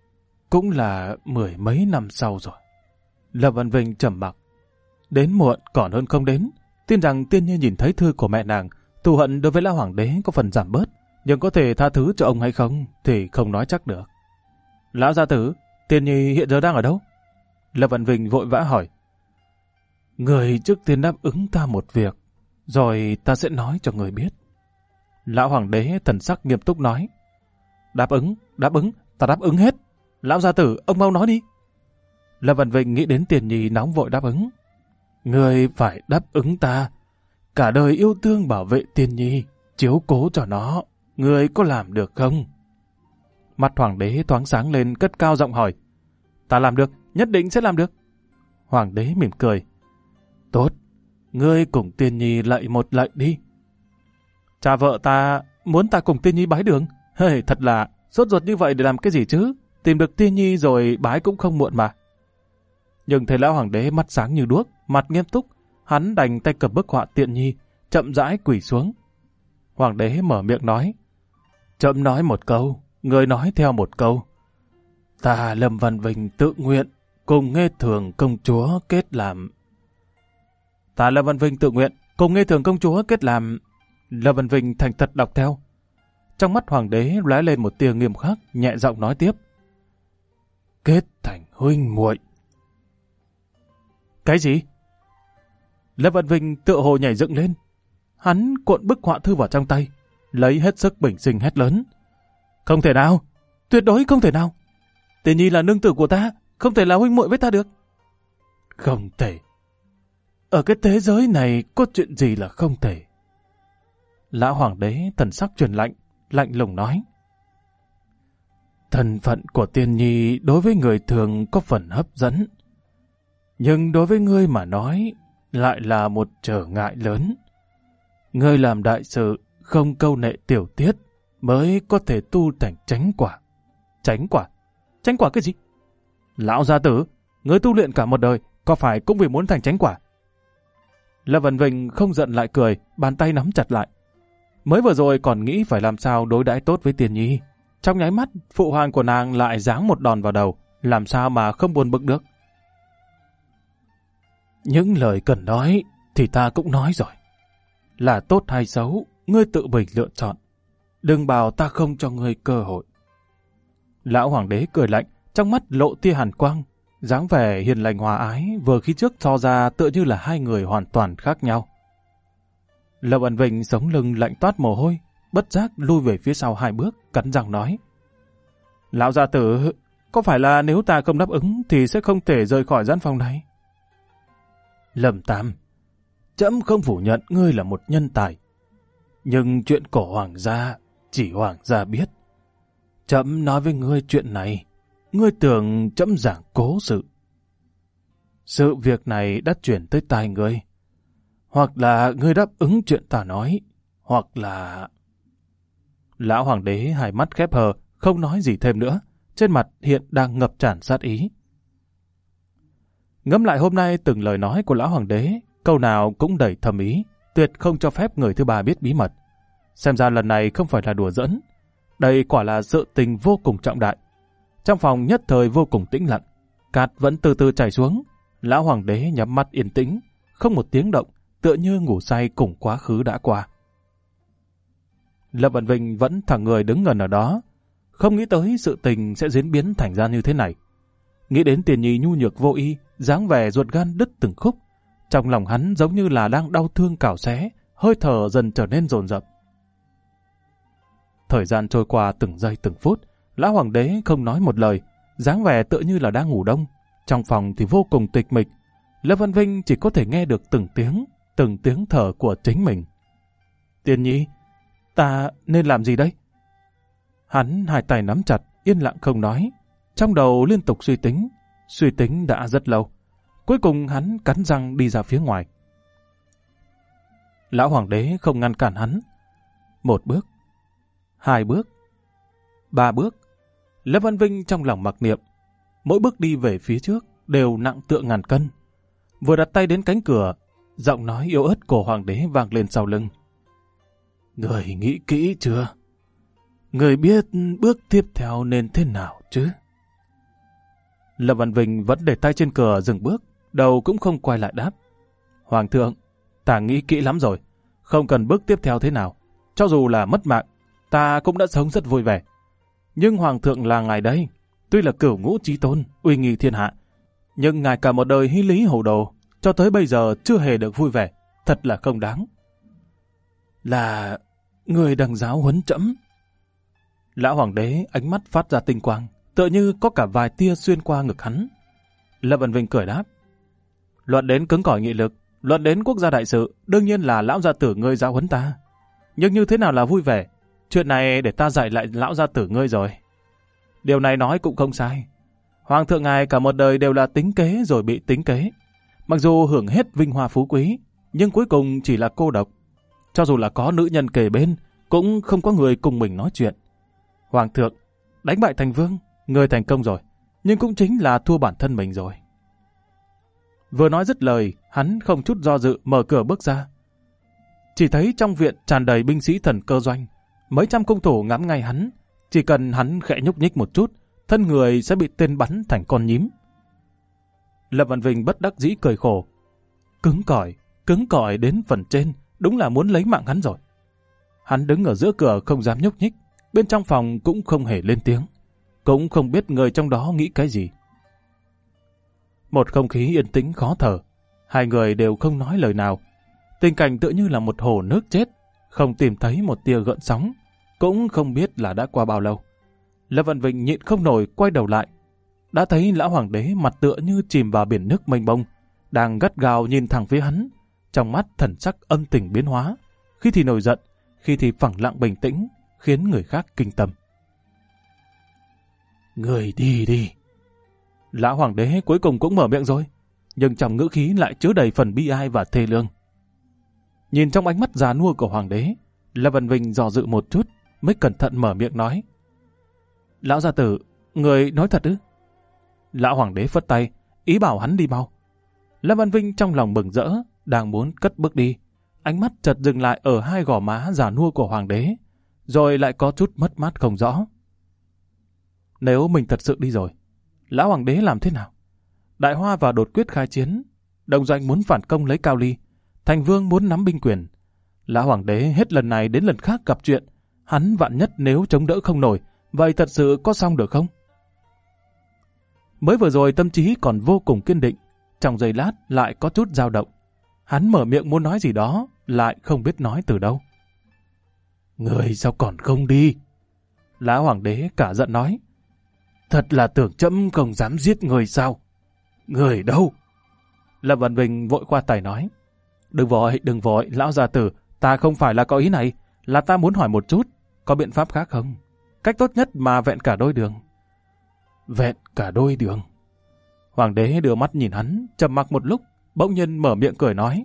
cũng là 10 mấy năm sau rồi. Lâm Văn Vinh trầm mặc. Đến muộn còn hơn không đến. Tin rằng Tiên Nhi nhìn thấy thư của mẹ nàng, thù hận đối với Lão Hoàng đế có phần giảm bớt, nhưng có thể tha thứ cho ông hay không thì không nói chắc được. Lão gia tử, Tiên Nhi hiện giờ đang ở đâu? Lâm Văn Vinh vội vã hỏi. Người trước tiên đáp ứng ta một việc, rồi ta sẽ nói cho người biết. Lão Hoàng đế thần sắc nghiêm túc nói. Đáp ứng, ta đáp ứng hết. Lão gia tử, ông mau nói đi. Lâm Văn Vinh nghĩ đến Tiên Nhi nóng vội đáp ứng. Người phải đáp ứng ta, cả đời yêu thương bảo vệ Tiên Nhi, chiếu cố cho nó. Người có làm được không? Mặt Hoàng đế thoáng sáng lên, cất cao giọng hỏi. Ta làm được, nhất định sẽ làm được. Hoàng đế mỉm cười. Tốt, ngươi cùng Tiên Nhi lạy một lạy đi. Cha vợ ta muốn ta cùng Tiên Nhi bái đường. Thật là sốt ruột như vậy để làm cái gì chứ? Tìm được Tiên Nhi rồi bái cũng không muộn mà. Nhưng thấy Lão Hoàng đế mắt sáng như đuốc, mặt nghiêm túc, hắn đành tay cầm bức họa Tiên Nhi, chậm rãi quỳ xuống. Hoàng đế mở miệng nói. Chậm nói một câu, người nói theo một câu. Ta Lâm Văn Vinh tự nguyện cùng Nghê Thường công chúa kết làm. Ta Lâm Văn Vinh tự nguyện cùng Nghê Thường công chúa kết làm. Lâm Văn Vinh thành thật đọc theo. Trong mắt Hoàng đế lóe lên một tia nghiêm khắc, nhẹ giọng nói tiếp. Kết thành huynh muội. Cái gì? Lâm Văn Vinh tựa hồ nhảy dựng lên. Hắn cuộn bức họa thư vào trong tay, lấy hết sức bình sinh hét lớn. Không thể nào, tuyệt đối không thể nào. Tiên Nhi là nương tử của ta, không thể là huynh muội với ta được. Không thể. Ở cái thế giới này có chuyện gì là không thể? Lão Hoàng đế thần sắc truyền lạnh, lạnh lùng nói. Thân phận của Tiên Nhi đối với người thường có phần hấp dẫn, nhưng đối với ngươi mà nói lại là một trở ngại lớn. Ngươi làm đại sự không câu nệ tiểu tiết mới có thể tu thành chánh quả. Chánh quả? Chánh quả cái gì? Lão gia tử, ngươi tu luyện cả một đời có phải cũng vì muốn thành chánh quả? Lâm Văn Vinh không giận lại cười, bàn tay nắm chặt lại. Mới vừa rồi còn nghĩ phải làm sao đối đãi tốt với Tiên Nhi. Trong nháy mắt, phụ hoàng của nàng lại giáng một đòn vào đầu, làm sao mà không buồn bực được. Những lời cần nói thì ta cũng nói rồi. Là tốt hay xấu, ngươi tự mình lựa chọn. Đừng bảo ta không cho ngươi cơ hội. Lão Hoàng đế cười lạnh, trong mắt lộ tia hàn quang, dáng vẻ hiền lành hòa ái vừa khi trước so ra tựa như là hai người hoàn toàn khác nhau. Lâm Văn Vinh sống lưng lạnh toát mồ hôi, bất giác lui về phía sau 2 bước, cắn răng nói. Lão gia tử, có phải là nếu ta không đáp ứng thì sẽ không thể rời khỏi gian phòng này? Lâm Tam, trẫm không phủ nhận ngươi là một nhân tài, nhưng chuyện của hoàng gia chỉ hoàng gia biết. Trẫm nói với ngươi chuyện này, ngươi tưởng trẫm giảng cố sự. Sự việc này đã chuyển tới tai ngươi. Hoặc là ngươi đáp ứng chuyện ta nói, hoặc là... Lão Hoàng đế hai mắt khép hờ, không nói gì thêm nữa, trên mặt hiện đang ngập tràn sát ý. Ngẫm lại hôm nay từng lời nói của Lão Hoàng đế, câu nào cũng đầy thầm ý, tuyệt không cho phép người thứ ba biết bí mật. Xem ra lần này không phải là đùa giỡn, đây quả là sự tình vô cùng trọng đại. Trong phòng nhất thời vô cùng tĩnh lặng, cát vẫn từ từ chảy xuống. Lão Hoàng đế nhắm mắt yên tĩnh, không một tiếng động, tựa như ngủ say cùng quá khứ đã qua. Lâm Văn Vinh vẫn thẳng người đứng ngần ở đó, không nghĩ tới sự tình sẽ diễn biến thành ra như thế này. Nghĩ đến Tiên Nhi nhu nhược vô y, dáng vẻ ruột gan đứt từng khúc, trong lòng hắn giống như là đang đau thương cào xé, hơi thở dần trở nên dồn dập. Thời gian trôi qua từng giây từng phút, Lão Hoàng đế không nói một lời, dáng vẻ tựa như là đang ngủ đông. Trong phòng thì vô cùng tịch mịch, Lâm Văn Vinh chỉ có thể nghe được từng tiếng thở của chính mình. Tiên Nhi, ta nên làm gì đây? Hắn hai tay nắm chặt, yên lặng không nói, trong đầu liên tục suy tính đã rất lâu. Cuối cùng hắn cắn răng đi ra phía ngoài. Lão Hoàng đế không ngăn cản hắn. 1 bước, 2 bước, 3 bước. Lâm Văn Vinh trong lòng mặc niệm, mỗi bước đi về phía trước đều nặng tựa ngàn cân. Vừa đặt tay đến cánh cửa, giọng nói yếu ớt của Hoàng đế vang lên sau lưng. Người nghĩ kỹ chưa? Người biết bước tiếp theo nên thế nào chứ? Lâm Văn Vinh vẫn để tay trên cửa dừng bước, đầu cũng không quay lại đáp. Hoàng thượng, ta nghĩ kỹ lắm rồi, không cần bước tiếp theo thế nào. Cho dù là mất mạng, ta cũng đã sống rất vui vẻ. Nhưng Hoàng thượng là ngài đây, tuy là cửu ngũ chí tôn, uy nghi thiên hạ, nhưng ngài cả một đời hy lý hồ đồ, cho tới bây giờ chưa hề được vui vẻ, thật là không đáng. Là người đằng giáo huấn trẫm. Lão hoàng đế ánh mắt phát ra tinh quang, tựa như có cả vài tia xuyên qua ngực hắn. Lâm Văn Vinh cười đáp. Luận đến cứng cỏi nghị lực, luận đến quốc gia đại sự, đương nhiên là lão gia tử ngươi giáo huấn ta. Nhưng như thế nào là vui vẻ? Chuyện này để ta dạy lại lão gia tử ngươi rồi. Điều này nói cũng không sai. Hoàng thượng ngài cả một đời đều là tính kế rồi bị tính kế. Mặc dù hưởng hết vinh hoa phú quý, nhưng cuối cùng chỉ là cô độc. Cho dù là có nữ nhân kề bên, cũng không có người cùng mình nói chuyện. Hoàng thượng, đánh bại thành vương, người thành công rồi, nhưng cũng chính là thua bản thân mình rồi. Vừa nói dứt lời, hắn không chút do dự mở cửa bước ra. Chỉ thấy trong viện tràn đầy binh sĩ thần cơ doanh, mấy trăm cung thủ ngắm ngay hắn, chỉ cần hắn khẽ nhúc nhích một chút, thân người sẽ bị tên bắn thành con nhím. Lâm Văn Vinh bất đắc dĩ cười khổ. Cứng cỏi đến phần trên, đúng là muốn lấy mạng hắn rồi. Hắn đứng ở giữa cửa không dám nhúc nhích, bên trong phòng cũng không hề lên tiếng, cũng không biết người trong đó nghĩ cái gì. Một không khí yên tĩnh khó thở, hai người đều không nói lời nào. Tình cảnh tựa như là một hồ nước chết, không tìm thấy một tia gợn sóng, cũng không biết là đã qua bao lâu. Lâm Văn Vinh nhịn không nổi quay đầu lại, đã thấy lão hoàng đế mặt tựa như chìm vào biển nước mênh mông, đang gắt gao nhìn thẳng phía hắn, trong mắt thần sắc âm tình biến hóa, khi thì nổi giận, khi thì phẳng lặng bình tĩnh, khiến người khác kinh tâm. Người đi đi. Lão hoàng đế cuối cùng cũng mở miệng rồi, nhưng trong ngữ khí lại chứa đầy phần bi ai và thê lương. Nhìn trong ánh mắt già nua của hoàng đế, Lâm Văn Vinh dò dự một chút, mới cẩn thận mở miệng nói. Lão gia tử, người nói thật ư? Lão hoàng đế phất tay, ý bảo hắn đi mau. Lâm Văn Vinh trong lòng mừng rỡ, đang muốn cất bước đi, ánh mắt chợt dừng lại ở hai gò má già nua của hoàng đế, rồi lại có chút mất mát không rõ. Nếu mình thật sự đi rồi, lão hoàng đế làm thế nào? Đại Hoa và Đột Quyết khai chiến, Đồng Doanh muốn phản công lấy Cao Ly, Thành Vương muốn nắm binh quyền. Lão hoàng đế hết lần này đến lần khác gặp chuyện, hắn vạn nhất nếu chống đỡ không nổi, vậy thật sự có xong được không? Mới vừa rồi tâm trí còn vô cùng kiên định, trong giây lát lại có chút dao động. Hắn mở miệng muốn nói gì đó, lại không biết nói từ đâu. Người sao còn không đi? Lão hoàng đế cả giận nói. Thật là tưởng trẫm không dám giết người sao? Người đâu? Lâm Văn Vinh vội qua tay nói. Đừng vội, lão gia tử, ta không phải là có ý này, là ta muốn hỏi một chút, có biện pháp khác không? Cách tốt nhất mà vẹn cả đôi đường. Vẹn cả đôi đường? Hoàng đế đưa mắt nhìn hắn, trầm mặc một lúc, bỗng nhiên mở miệng cười nói.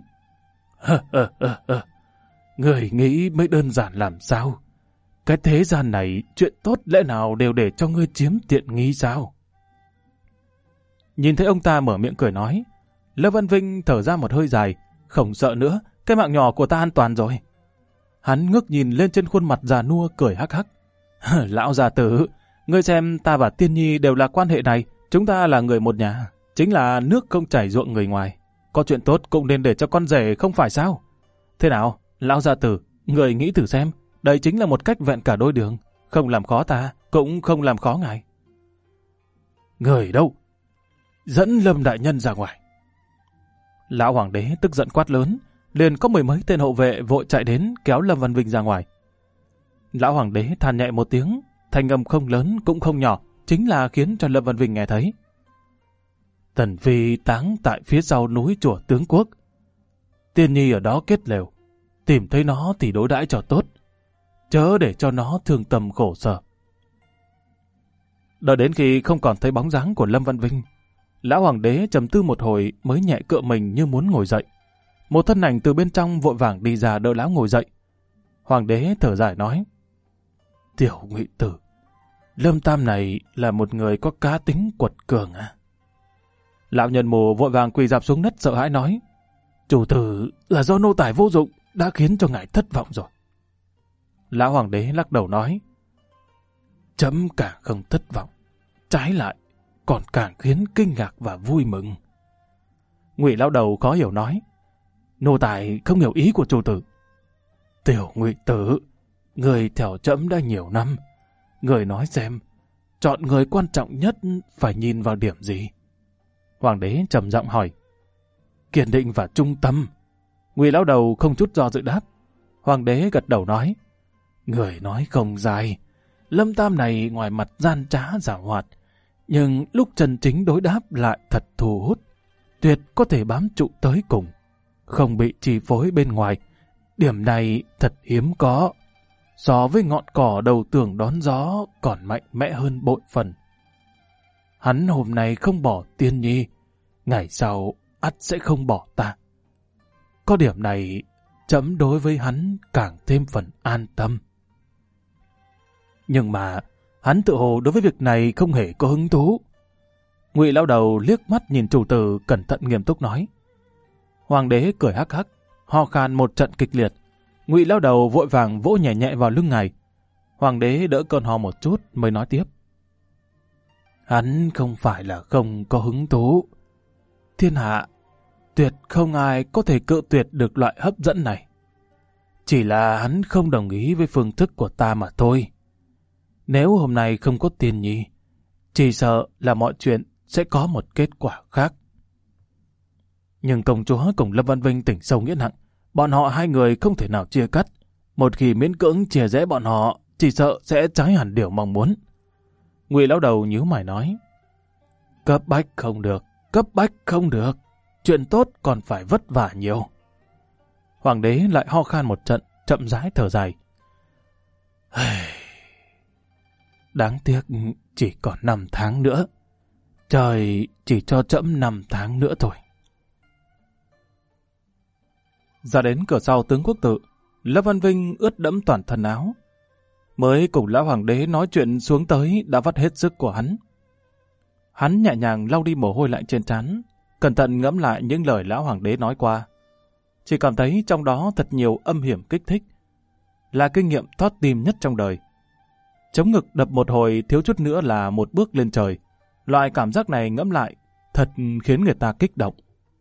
Người nghĩ mới đơn giản làm sao? Cái thế gian này, chuyện tốt lẽ nào đều để cho ngươi chiếm tiện nghi sao? Nhìn thấy ông ta mở miệng cười nói, Lâm Văn Vinh thở ra một hơi dài, không sợ nữa, cái mạng nhỏ của ta an toàn rồi. Hắn ngước nhìn lên trên khuôn mặt già nua cười hắc hắc. Lão già tử, ngươi xem ta và Tiên Nhi đều là quan hệ này, chúng ta là người một nhà, chính là nước không chảy ruộng người ngoài. Có chuyện tốt cũng nên để cho con rể không phải sao? Thế nào, lão gia tử, người nghĩ thử xem, đây chính là một cách vẹn cả đôi đường, không làm khó ta, cũng không làm khó ngài. Người đâu? Dẫn Lâm đại nhân ra ngoài. Lão hoàng đế tức giận quát lớn, liền có mười mấy tên hộ vệ vội chạy đến kéo Lâm Văn Vinh ra ngoài. Lão hoàng đế than nhẹ một tiếng, thanh âm không lớn cũng không nhỏ, chính là khiến cho Lâm Văn Vinh nghe thấy. Tần phi táng tại phía sau núi chùa Tướng Quốc. Tiên Nhi ở đó kết lều, tìm thấy nó thì đối đãi cho tốt, chớ để cho nó thương tâm khổ sở. Đợi đến khi không còn thấy bóng dáng của Lâm Văn Vinh, lão hoàng đế trầm tư một hồi mới nhẹ cựa mình như muốn ngồi dậy. Một thân ảnh từ bên trong vội vàng đi ra đỡ lão ngồi dậy. Hoàng đế thở dài nói. Tiểu Ngụy Tử, Lâm Tam này là một người có cá tính quật cường à? Lão nhân mù vội vàng quỳ rạp xuống đất sợ hãi nói. Chủ tử, là do nô tài vô dụng đã khiến cho ngài thất vọng rồi. Lão hoàng đế lắc đầu nói. Chấm cả không thất vọng, trái lại còn càng khiến kinh ngạc và vui mừng. Ngụy lão đầu khó hiểu nói, nô tài không hiểu ý của chủ tử. Tiểu Ngụy tử, người theo trẫm đã nhiều năm, người nói xem, chọn người quan trọng nhất phải nhìn vào điểm gì? Hoàng đế trầm giọng hỏi. Kiên định và trung tâm. Ngụy lão đầu không chút do dự đáp. Hoàng đế gật đầu nói, người nói không dài. Lâm Tam này ngoài mặt gian trá giảo hoạt, nhưng lúc chân chính đối đáp lại thật thu hút, tuyệt có thể bám trụ tới cùng, không bị chi phối bên ngoài. Điểm này thật hiếm có, so với ngọn cỏ đầu tường đón gió còn mạnh mẽ hơn bội phần. Hắn hôm nay không bỏ Tiên Nhi, ngày sau ắt sẽ không bỏ ta. Có điểm này, trẫm đối với hắn càng thêm phần an tâm. Nhưng mà, hắn tự hồ đối với việc này không hề có hứng thú. Ngụy lão đầu liếc mắt nhìn chủ tử, cẩn thận nghiêm túc nói. Hoàng đế cười hắc hắc, ho khan một trận kịch liệt. Ngụy lão đầu vội vàng vỗ nhẹ nhẹ vào lưng ngài. Hoàng đế đỡ cơn ho một chút mới nói tiếp. Hắn không phải là không có hứng thú. Thiên hạ, tuyệt không ai có thể cự tuyệt được loại hấp dẫn này. Chỉ là hắn không đồng ý với phương thức của ta mà thôi. Nếu hôm nay không có Tiên Nhi, chỉ sợ là mọi chuyện sẽ có một kết quả khác. Nhưng công chúa cùng Lâm Văn Vinh tình sâu nghĩa nặng, bọn họ hai người không thể nào chia cắt. Một khi miễn cưỡng chia rẽ bọn họ, chỉ sợ sẽ trái hẳn điều mong muốn. Ngụy lão đầu nhíu mày nói, cấp bách không được, cấp bách không được. Chuyện tốt còn phải vất vả nhiều. Hoàng đế lại ho khan một trận, chậm rãi thở dài. Đáng tiếc chỉ còn 5 tháng nữa. Trời chỉ cho trẫm 5 tháng nữa thôi. Ra đến cửa sau tướng quốc tự, Lâm Văn Vinh ướt đẫm toàn thân áo. Mới cùng lão hoàng đế nói chuyện xuống tới đã vắt hết sức của hắn. Hắn nhẹ nhàng lau đi mồ hôi lạnh trên trán, cẩn thận ngẫm lại những lời lão hoàng đế nói qua. Chỉ cảm thấy trong đó thật nhiều âm hiểm kích thích, là kinh nghiệm thót tim nhất trong đời. Chống ngực đập một hồi thiếu chút nữa là một bước lên trời. Loại cảm giác này ngẫm lại thật khiến người ta kích động.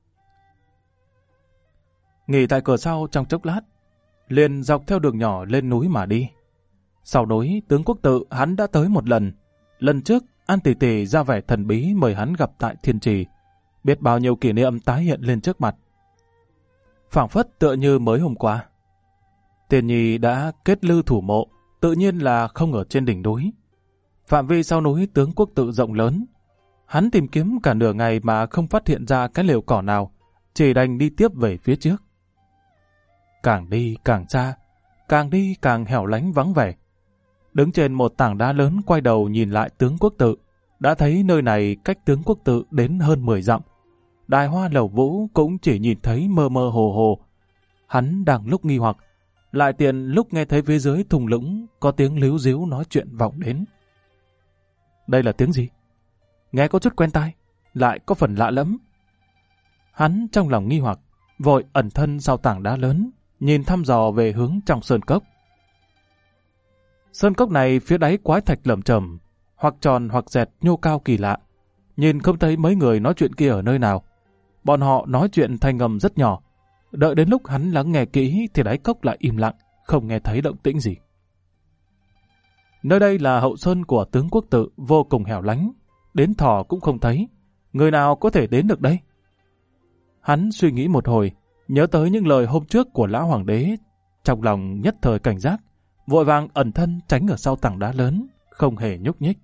Nghỉ tại cửa sau trong chốc lát, liền dọc theo đường nhỏ lên núi mà đi. Sau núi, tướng quốc tự hắn đã tới một lần. Lần trước, An Tỷ Tỷ ra vẻ thần bí mời hắn gặp tại Thiên Trì. Biết bao nhiêu kỷ niệm tái hiện lên trước mặt. Phảng phất tựa như mới hôm qua. Tiên Nhi đã kết lư thủ mộ, tự nhiên là không ở trên đỉnh núi. Phạm vi sau núi tướng quốc tự rộng lớn. Hắn tìm kiếm cả nửa ngày mà không phát hiện ra cái lều cỏ nào, chỉ đành đi tiếp về phía trước. Càng đi càng xa, càng đi càng hẻo lánh vắng vẻ. Đứng trên một tảng đá lớn quay đầu nhìn lại tướng quốc tự, đã thấy nơi này cách tướng quốc tự đến hơn 10 dặm. Đài hoa lầu vũ cũng chỉ nhìn thấy mơ mơ hồ hồ. Hắn đang lúc nghi hoặc, lại tiện lúc nghe thấy phía dưới thung lũng có tiếng líu díu nói chuyện vọng đến. Đây là tiếng gì? Nghe có chút quen tai, lại có phần lạ lẫm. Hắn trong lòng nghi hoặc, vội ẩn thân sau tảng đá lớn, nhìn thăm dò về hướng trong sơn cốc. Sơn cốc này phía đáy quái thạch lởm chởm, hoặc tròn hoặc dẹt nhô cao kỳ lạ. Nhìn không thấy mấy người nói chuyện kia ở nơi nào. Bọn họ nói chuyện thanh ngầm rất nhỏ. Đợi đến lúc hắn lắng nghe kỹ thì đáy cốc lại im lặng, không nghe thấy động tĩnh gì. Nơi đây là hậu sơn của tướng quốc tự, vô cùng hẻo lánh. Đến thỏ cũng không thấy. Người nào có thể đến được đây? Hắn suy nghĩ một hồi, nhớ tới những lời hôm trước của lão hoàng đế. Trong lòng nhất thời cảnh giác, vội vàng ẩn thân tránh ở sau tảng đá lớn, không hề nhúc nhích.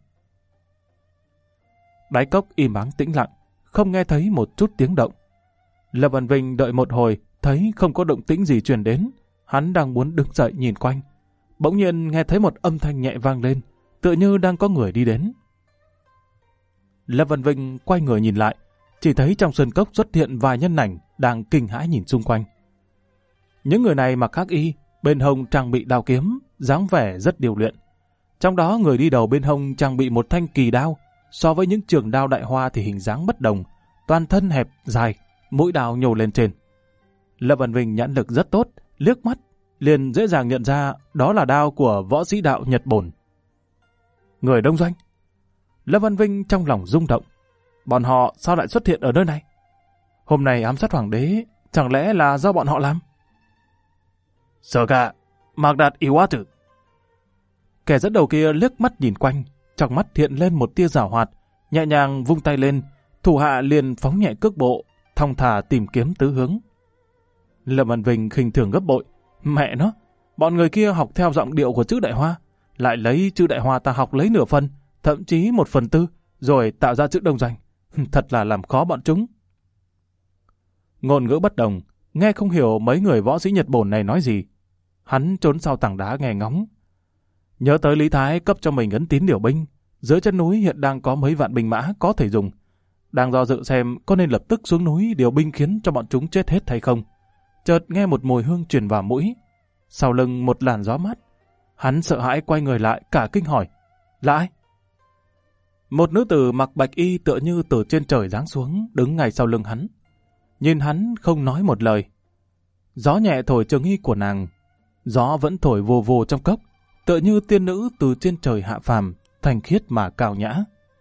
Đáy cốc im ắng tĩnh lặng, không nghe thấy một chút tiếng động. Lâm Văn Vinh đợi một hồi, thấy không có động tĩnh gì truyền đến. Hắn đang muốn đứng dậy nhìn quanh. Bỗng nhiên nghe thấy một âm thanh nhẹ vang lên, tựa như đang có người đi đến. Lâm Văn Vinh quay người nhìn lại, chỉ thấy trong sơn cốc xuất hiện vài nhân ảnh đang kinh hãi nhìn xung quanh. Những người này mặc hắc y, bên hông trang bị đao kiếm, dáng vẻ rất điều luyện. Trong đó người đi đầu bên hông trang bị một thanh kỳ đao, so với những trường đao đại hoa thì hình dáng bất đồng, toàn thân hẹp, dài, mũi đao nhô lên trên. Lâm Văn Vinh nhãn lực rất tốt, liếc mắt, liền dễ dàng nhận ra đó là đao của võ sĩ đạo Nhật Bổn. Người đông doanh. Lâm Văn Vinh trong lòng rung động. Bọn họ sao lại xuất hiện ở nơi này? Hôm nay ám sát hoàng đế, chẳng lẽ là do bọn họ làm? Sở cả, Mạc Đạt yêu quá tử. Kẻ dẫn đầu kia liếc mắt nhìn quanh, trong mắt hiện lên một tia giảo hoạt, nhẹ nhàng vung tay lên, thủ hạ liền phóng nhẹ cước bộ, thong thả tìm kiếm tứ hướng. Lâm Văn Vinh khinh thường gấp bội. Mẹ nó, bọn người kia học theo giọng điệu của chữ Đại Hoa, lại lấy chữ Đại Hoa ta học lấy nửa phần, thậm chí 1/4, rồi tạo ra chữ Đông Doanh. Thật là làm khó bọn chúng. Ngôn ngữ bất đồng, nghe không hiểu mấy người võ sĩ Nhật Bổn này nói gì. Hắn trốn sau tảng đá nghe ngóng. Nhớ tới Lý Thái cấp cho mình ấn tín điều binh, dưới chân núi hiện đang có mấy vạn binh mã có thể dùng. Đang do dự xem có nên lập tức xuống núi điều binh khiến cho bọn chúng chết hết hay không. Chợt nghe một mùi hương truyền vào mũi, sau lưng một làn gió mát. Hắn sợ hãi quay người lại, cả kinh hỏi: là ai? Một nữ tử mặc bạch y tựa như từ trên trời giáng xuống, đứng ngay sau lưng hắn. Nhìn hắn không nói một lời. Gió nhẹ thổi trường y của nàng, gió vẫn thổi vù vù trong cốc, tựa như tiên nữ từ trên trời hạ phàm, thanh khiết mà cao nhã.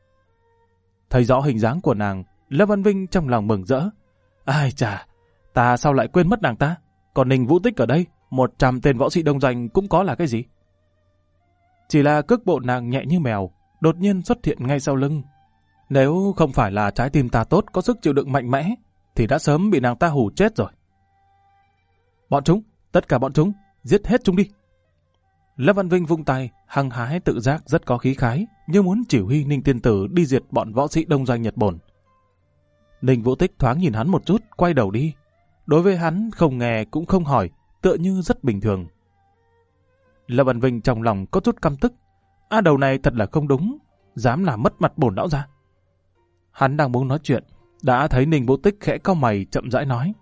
Thấy rõ hình dáng của nàng, Lâm Văn Vinh trong lòng mừng rỡ. Ai chà, ta sao lại quên mất nàng ta? Còn Ninh Vũ Tích ở đây, 100 tên võ sĩ Đông Doanh cũng có là cái gì? Chỉ là cước bộ nàng nhẹ như mèo, đột nhiên xuất hiện ngay sau lưng. Nếu không phải là trái tim ta tốt, có sức chịu đựng mạnh mẽ, thì đã sớm bị nàng ta hù chết rồi. Bọn chúng, tất cả bọn chúng, giết hết chúng đi. Lâm Văn Vinh vung tay, hăng hái tự giác rất có khí khái, như muốn chỉ huy Ninh Tiên Tử đi diệt bọn võ sĩ Đông Doanh Nhật Bổn. Ninh Vũ Tích thoáng nhìn hắn một chút, quay đầu đi. Đối với hắn không nghe cũng không hỏi, tựa như rất bình thường. Lâm Văn Vinh trong lòng có chút căm tức. Đầu này thật là không đúng, dám làm mất mặt bổn lão gia. Hắn đang muốn nói chuyện, đã thấy Ninh Vũ Tích khẽ cau mày chậm rãi nói: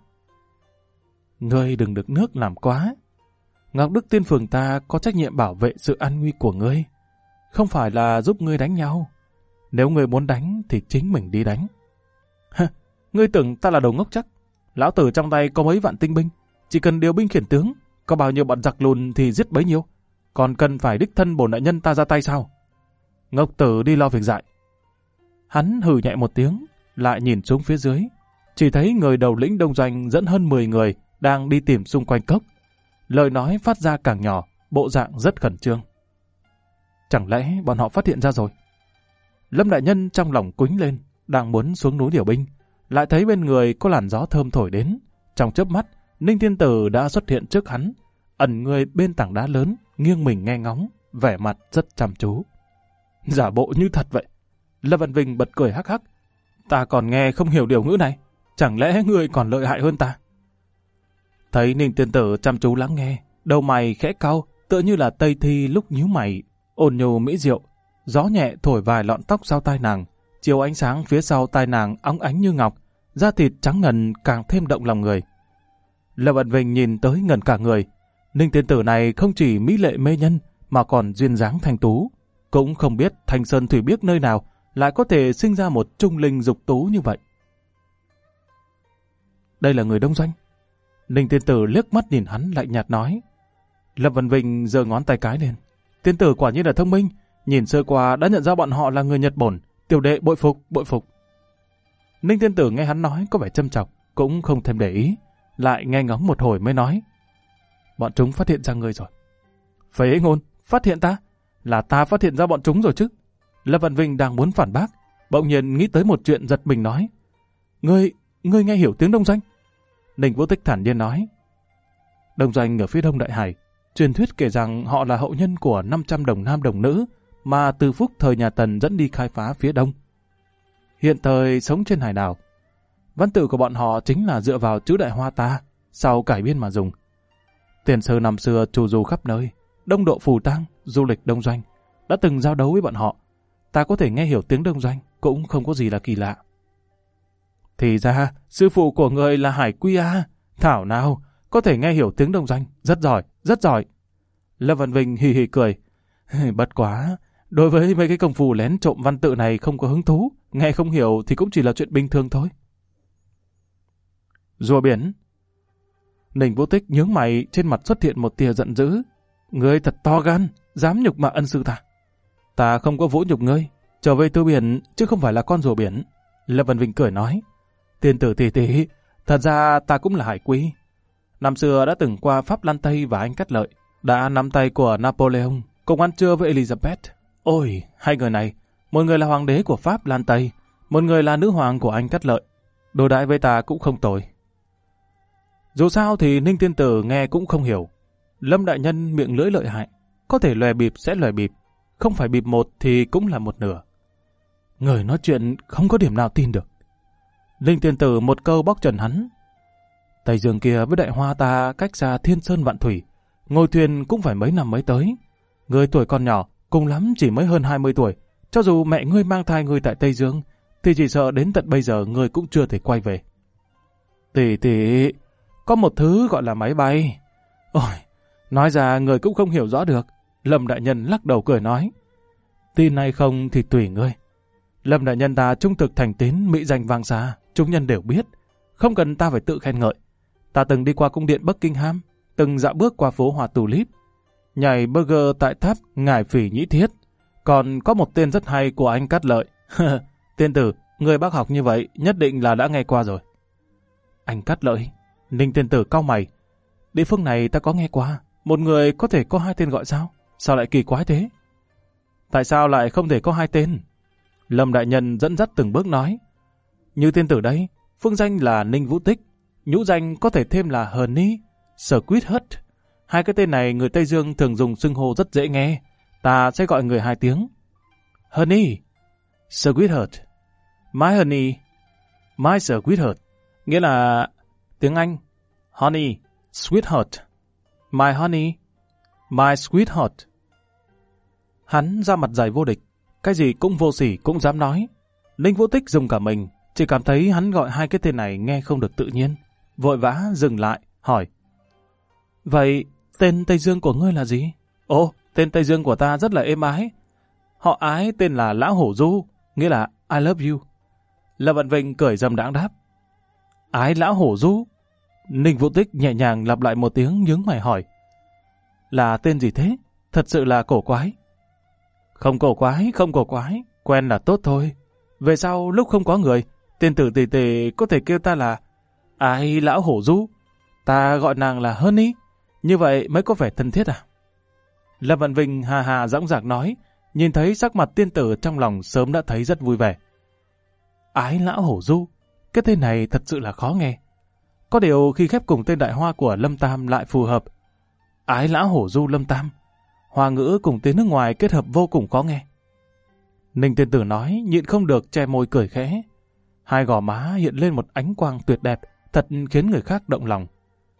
Ngươi đừng được nước làm quá. Ngọc Đức Tiên Phường ta có trách nhiệm bảo vệ sự an nguy của ngươi, không phải là giúp ngươi đánh nhau. Nếu ngươi muốn đánh thì chính mình đi đánh. Ngươi tưởng ta là đồ ngốc chắc? Lão tử trong tay có mấy vạn tinh binh, chỉ cần điều binh khiển tướng, có bao nhiêu bọn giặc lùn thì giết bấy nhiêu. Còn cần phải đích thân bổn đại nhân ta ra tay sao? Ngốc tử đi lo việc dại. Hắn hừ nhẹ một tiếng, lại nhìn xuống phía dưới, chỉ thấy người đầu lĩnh Đông Doanh dẫn hơn 10 người đang đi tìm xung quanh cốc. Lời nói phát ra càng nhỏ, bộ dạng rất khẩn trương. Chẳng lẽ bọn họ phát hiện ra rồi? Lâm đại nhân trong lòng quýnh lên, đang muốn xuống núi điều binh, lại thấy bên người có làn gió thơm thổi đến. Trong chớp mắt, Ninh Tiên Tử đã xuất hiện trước hắn, ẩn người bên tảng đá lớn, nghiêng mình nghe ngóng, vẻ mặt rất chăm chú. Giả bộ như thật vậy. Lâm Văn Vinh bật cười hắc hắc. Ta còn nghe không hiểu điều ngữ này, chẳng lẽ ngươi còn lợi hại hơn ta? Thấy Ninh Tiên Tử chăm chú lắng nghe, đầu mày khẽ cau, tựa như là Tây Thi lúc nhíu mày, ôn nhu mỹ diệu. Gió nhẹ thổi vài lọn tóc sau tai nàng, chiếu ánh sáng phía sau tai nàng óng ánh như ngọc, da thịt trắng ngần càng thêm động lòng người. Lâm Văn Vinh nhìn tới ngẩn cả người. Ninh Tiên Tử này không chỉ mỹ lệ mê nhân mà còn duyên dáng thanh tú, cũng không biết Thanh Sơn Thủy Biếc nơi nào lại có thể sinh ra một trung linh dục tú như vậy. Đây là người Đông Doanh. Ninh Tiên Tử liếc mắt nhìn hắn lạnh nhạt nói. Lâm Văn Vinh giơ ngón tay cái lên. Tiên Tử quả nhiên là thông minh, nhìn sơ qua đã nhận ra bọn họ là người Nhật Bổn. Tiểu đệ bội phục, bội phục. Ninh Tiên Tử nghe hắn nói có vẻ châm chọc, cũng không thèm để ý, lại nghe ngóng một hồi mới nói. Bọn chúng phát hiện ra ngươi rồi. Phế ngôn, phát hiện ta? Là ta phát hiện ra bọn chúng rồi chứ? Lâm Văn Vinh đang muốn phản bác, bỗng nhiên nghĩ tới một chuyện giật mình nói. Ngươi nghe hiểu tiếng Đông Doanh? Ninh Vũ Tích thản nhiên nói. Đông Doanh ở phía đông Đại Hải, truyền thuyết kể rằng họ là hậu nhân của 500 đồng nam đồng nữ mà Từ Phúc thời nhà Tần dẫn đi khai phá phía đông. Hiện thời sống trên hải đảo. Văn tự của bọn họ chính là dựa vào chữ Đại Hoa ta, sau cải biên mà dùng. Tiền sử năm xưa trù du khắp nơi, đông độ phù tang, du lịch Đông Doanh, đã từng giao đấu với bọn họ. Ta có thể nghe hiểu tiếng Đông Doanh, cũng không có gì là kỳ lạ. Thì ra, sư phụ của người là Hải Quy A. Thảo nào, có thể nghe hiểu tiếng Đông Doanh, rất giỏi, rất giỏi. Lâm Văn Vinh hì hì cười. Bất quá, đối với mấy cái công phu lén trộm văn tự này không có hứng thú, nghe không hiểu thì cũng chỉ là chuyện bình thường thôi. Rùa biển. Ninh Vũ Tích nhướng mày, trên mặt xuất hiện một tia giận dữ. Ngươi thật to gan, dám nhục mạ ân sư ta. Ta không có vũ nhục ngươi, Trở về từ biển, chứ không phải là con rùa biển. Lâm Văn Vinh cười nói. Tiên tử tỷ tỷ, thật ra ta cũng là hải quý. Năm xưa đã từng qua Pháp Lan Tây và Anh Cát Lợi, đã nắm tay của Napoleon, cùng ăn trưa với Elizabeth. Ôi, hai người này, một người là hoàng đế của Pháp Lan Tây, một người là nữ hoàng của Anh Cát Lợi. Đối đãi với ta cũng không tồi. Dù sao thì Ninh tiên tử nghe cũng không hiểu. Lâm đại nhân miệng lưỡi lợi hại, có thể lòe bịp sẽ lòe bịp, không phải bịp một thì cũng là một nửa. Người nói chuyện không có điểm nào tin được. Ninh tiên tử một câu bóc trần hắn. Tây Dương kia với Đại Hoa ta cách xa thiên sơn vạn thủy, ngồi thuyền cũng phải mấy năm mới tới. Người tuổi còn nhỏ, cùng lắm chỉ mới hơn 20 tuổi. Cho dù mẹ ngươi mang thai ngươi tại Tây Dương, thì chỉ sợ đến tận bây giờ ngươi cũng chưa thể quay về. Tỷ, có một thứ gọi là máy bay. Ôi, nói ra người cũng không hiểu rõ được. Lâm đại nhân lắc đầu cười nói. Tin hay không thì tùy ngươi. Lâm đại nhân ta trung thực thành tín, mỹ danh vang xa, chúng nhân đều biết. Không cần ta phải tự khen ngợi. Ta từng đi qua cung điện Buckingham, từng dạo bước qua phố Hoa Tulip, nhảy burger tại tháp Ngải Phỉ Nhĩ Thiết. Còn có một tên rất hay của Anh Cát Lợi. Tiên tử, người bác học như vậy nhất định là đã nghe qua rồi. Anh Cát Lợi? Ninh tiên tử cau mày. Địa phương này ta có nghe qua. Một người có thể có hai tên gọi sao? Sao lại kỳ quái thế? Tại sao lại không thể có hai tên? Lâm đại nhân dẫn dắt từng bước nói. Như tiên tử đây, phương danh là Ninh Vũ Tích, nhũ danh có thể thêm là Honey, Sweetheart. Hai cái tên này người Tây Dương thường dùng xưng hô rất dễ nghe. Ta sẽ gọi người hai tiếng. Honey, Sweetheart. My honey, my sweetheart. Nghĩa là tiếng Anh, honey, sweetheart. My honey, my sweetheart. Hắn ra mặt dày vô địch, cái gì cũng vô sỉ cũng dám nói. Ninh Vũ Tích dùng cả mình, chỉ cảm thấy hắn gọi hai cái tên này nghe không được tự nhiên. Vội vã dừng lại, hỏi. Vậy tên Tây Dương của ngươi là gì? Ồ, tên Tây Dương của ta rất là êm ái. Họ Ái tên là Lão Hổ Du, nghĩa là I love you. Lâm Văn Vinh cười dâm đãng đáp. Ái Lão Hổ Du? Ninh Vũ Tích nhẹ nhàng lặp lại một tiếng nhướng mày hỏi. Là tên gì thế? Thật sự là cổ quái. Không cổ quái, quen là tốt thôi. Về sau lúc không có người, tiên tử tỷ tỷ có thể kêu ta là Ái Lão Hổ Du. Ta gọi nàng là Honey, như vậy mới có vẻ thân thiết à? Lâm Văn Vinh hà hà dõng dạc nói, nhìn thấy sắc mặt tiên tử trong lòng sớm đã thấy rất vui vẻ. Ái Lão Hổ Du, cái tên này thật sự là khó nghe. Có điều khi ghép cùng tên đại hoa của Lâm Tam lại phù hợp. Ái Lão Hổ Du Lâm Tam, hoa ngữ cùng tiếng nước ngoài kết hợp vô cùng khó nghe. Ninh tiên tử nói, nhịn không được che môi cười khẽ. Hai gò má hiện lên một ánh quang tuyệt đẹp, thật khiến người khác động lòng.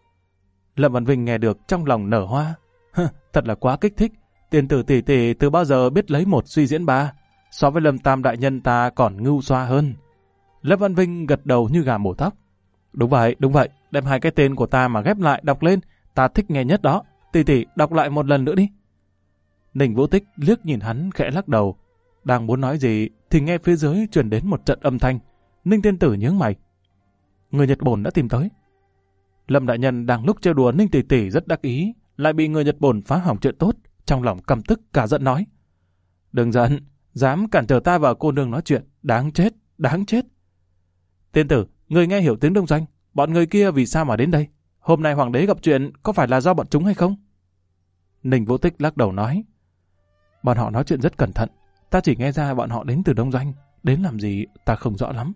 Lâm Văn Vinh nghe được trong lòng nở hoa. Thật là quá kích thích. Tiên tử tỷ tỷ từ bao giờ biết lấy một suy diễn ba, so với Lâm Tam đại nhân ta còn ngưu xoa hơn. Lâm Văn Vinh gật đầu như gà mổ tóc. Đúng vậy, đem hai cái tên của ta mà ghép lại đọc lên, ta thích nghe nhất đó. Tỷ tỷ đọc lại một lần nữa đi. Ninh Vũ Tích liếc nhìn hắn khẽ lắc đầu. Đang muốn nói gì thì nghe phía dưới truyền đến một trận âm thanh. Ninh tiên tử nhướng mày. Người Nhật Bổn đã tìm tới. Lâm đại nhân đang lúc trêu đùa Ninh tỷ tỷ rất đắc ý, lại bị người Nhật Bổn phá hỏng chuyện tốt, trong lòng căm tức cả giận nói. Đừng giận, dám cản trở ta và cô nương nói chuyện, đáng chết, đáng chết. Tiên tử, người nghe hiểu tiếng Đông Doanh, bọn người kia vì sao mà đến đây? Hôm nay hoàng đế gặp chuyện có phải là do bọn chúng hay không? Ninh Vũ Tích lắc đầu nói. Bọn họ nói chuyện rất cẩn thận, ta chỉ nghe ra bọn họ đến từ Đông Doanh, đến làm gì ta không rõ lắm.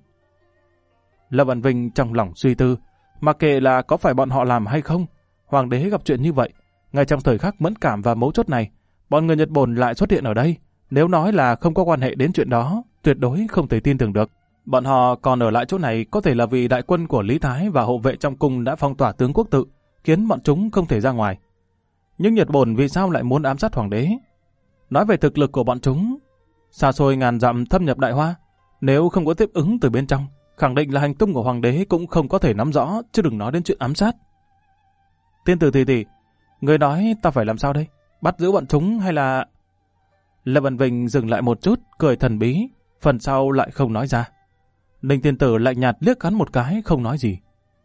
Lâm Văn Vinh trong lòng suy tư, mặc kệ là có phải bọn họ làm hay không, hoàng đế gặp chuyện như vậy, ngay trong thời khắc mẫn cảm và mấu chốt này, bọn người Nhật Bổn lại xuất hiện ở đây. Nếu nói là không có quan hệ đến chuyện đó, tuyệt đối không thể tin tưởng được. Bọn họ còn ở lại chỗ này có thể là vì đại quân của Lý Thái và hộ vệ trong cung đã phong tỏa tướng quốc tự, khiến bọn chúng không thể ra ngoài. Nhưng Nhật Bổn vì sao lại muốn ám sát hoàng đế? Nói về thực lực của bọn chúng, xa xôi ngàn dặm thâm nhập Đại Hoa, nếu không có tiếp ứng từ bên trong, khẳng định là hành tung của hoàng đế cũng không có thể nắm rõ, chứ đừng nói đến chuyện ám sát. Tiên tử tỷ, người nói ta phải làm sao đây? Bắt giữ bọn chúng hay là... Lâm Văn Vinh dừng lại một chút, cười thần bí, phần sau lại không nói ra. Ninh tiên tử lạnh nhạt liếc hắn một cái, không nói gì.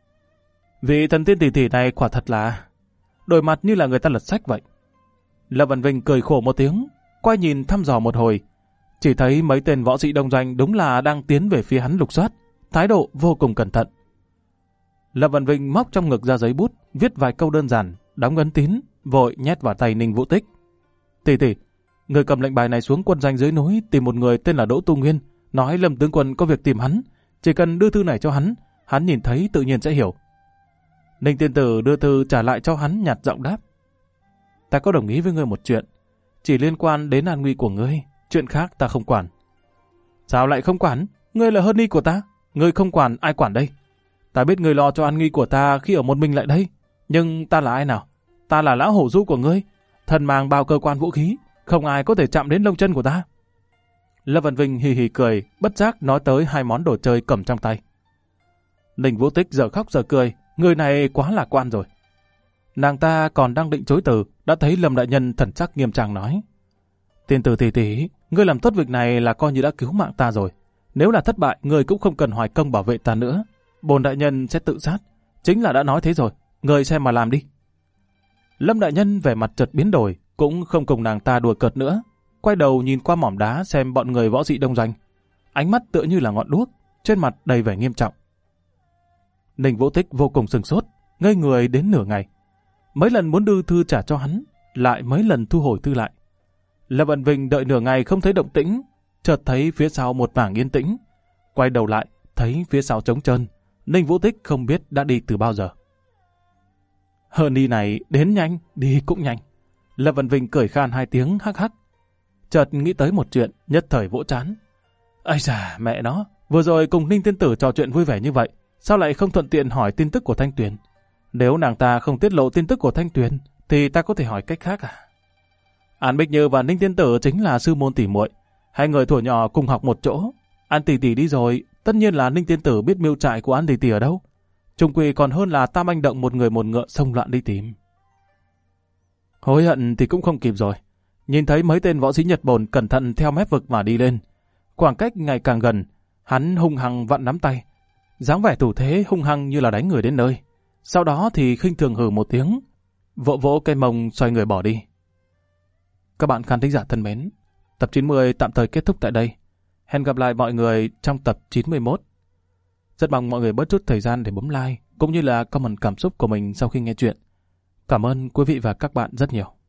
Vị thần tiên tỷ này quả thật là... đổi mặt như là người ta lật sách vậy. Lâm Văn Vinh cười khổ một tiếng, quay nhìn thăm dò một hồi. chỉ thấy mấy tên võ sĩ đông doanh đúng là đang tiến về phía hắn lục soát, thái độ vô cùng cẩn thận. Lâm Văn Vinh móc trong ngực ra giấy bút, viết vài câu đơn giản, đóng ấn tín, vội nhét vào tay Ninh Vũ Tích. Tỷ, người cầm lệnh bài này xuống quân doanh dưới núi tìm một người tên là Đỗ Tu Nguyên, nói Lâm tướng quân có việc tìm hắn, chỉ cần đưa thư này cho hắn nhìn thấy tự nhiên sẽ hiểu. Ninh tiên tử đưa thư trả lại cho hắn, nhạt giọng đáp: Ta có đồng ý với ngươi một chuyện, chỉ liên quan đến an nguy của ngươi, chuyện khác ta không quản. Sao lại không quản? Ngươi là hơn ni của ta, ngươi không quản ai quản đây? Ta biết ngươi lo cho an nguy của ta khi ở một mình lại đây, nhưng ta là ai nào? Ta là lão hổ du của ngươi, thân mang bao cơ quan vũ khí, không ai có thể chạm đến lông chân của ta. Lâm Văn Vinh hì hì cười, bất giác nói tới hai món đồ chơi cầm trong tay. Ninh Vũ Tích giờ khóc giờ cười, người này quá lạc quan rồi. Nàng ta còn đang định chối từ, đã thấy Lâm đại nhân thần sắc nghiêm trang nói: Tiên tử tỷ, ngươi làm tốt việc này là coi như đã cứu mạng ta rồi. Nếu là thất bại, ngươi cũng không cần hoài công bảo vệ ta nữa. Bồn đại nhân sẽ tự sát, chính là đã nói thế rồi, ngươi xem mà làm đi. Lâm đại nhân vẻ mặt chợt biến đổi, cũng không cùng nàng ta đùa cợt nữa, quay đầu nhìn qua mỏm đá xem bọn người võ sĩ đông doanh, ánh mắt tựa như là ngọn đuốc, trên mặt đầy vẻ nghiêm trọng. Ninh Vũ Tích vô cùng sửng sốt, ngây người đến nửa ngày. Mấy lần muốn đưa thư trả cho hắn, lại mấy lần thu hồi thư lại. Lâm Văn Vinh đợi nửa ngày không thấy động tĩnh, chợt thấy phía sau một mảng yên tĩnh, quay đầu lại thấy phía sau trống trơn. Ninh Vũ Tích không biết đã đi từ bao giờ. Hơn đi này đến nhanh, đi cũng nhanh. Lâm Văn Vinh cười khan hai tiếng hắc hắc. Chợt nghĩ tới một chuyện, nhất thời vỗ trán. Ây da, mẹ nó, vừa rồi cùng Ninh tiên tử trò chuyện vui vẻ như vậy, sao lại không thuận tiện hỏi tin tức của Thanh Tuyền? Nếu nàng ta không tiết lộ tin tức của Thanh Tuyền, thì ta có thể hỏi cách khác à? An Bích Như và Ninh tiên tử chính là sư môn tỉ muội, hai người thuở nhỏ cùng học một chỗ. An tỷ tỷ đi rồi, tất nhiên là Ninh tiên tử biết mưu trại của An tỷ tỷ ở đâu. Trung quy còn hơn là Tam Anh Động một người một ngựa xông loạn đi tìm. Hối hận thì cũng không kịp rồi. Nhìn thấy mấy tên võ sĩ Nhật Bồn cẩn thận theo mép vực mà đi lên. Khoảng cách ngày càng gần, hắn hung hăng vặn nắm tay, dáng vẻ thủ thế hung hăng như là đánh người đến nơi. Sau đó thì khinh thường hừ một tiếng, vỗ vỗ cây mông xoay người bỏ đi. Các bạn khán thính giả thân mến, tập 90 tạm thời kết thúc tại đây. Hẹn gặp lại mọi người trong tập 91. Rất mong mọi người bớt chút thời gian để bấm like cũng như là comment cảm xúc của mình sau khi nghe chuyện. Cảm ơn quý vị và các bạn rất nhiều.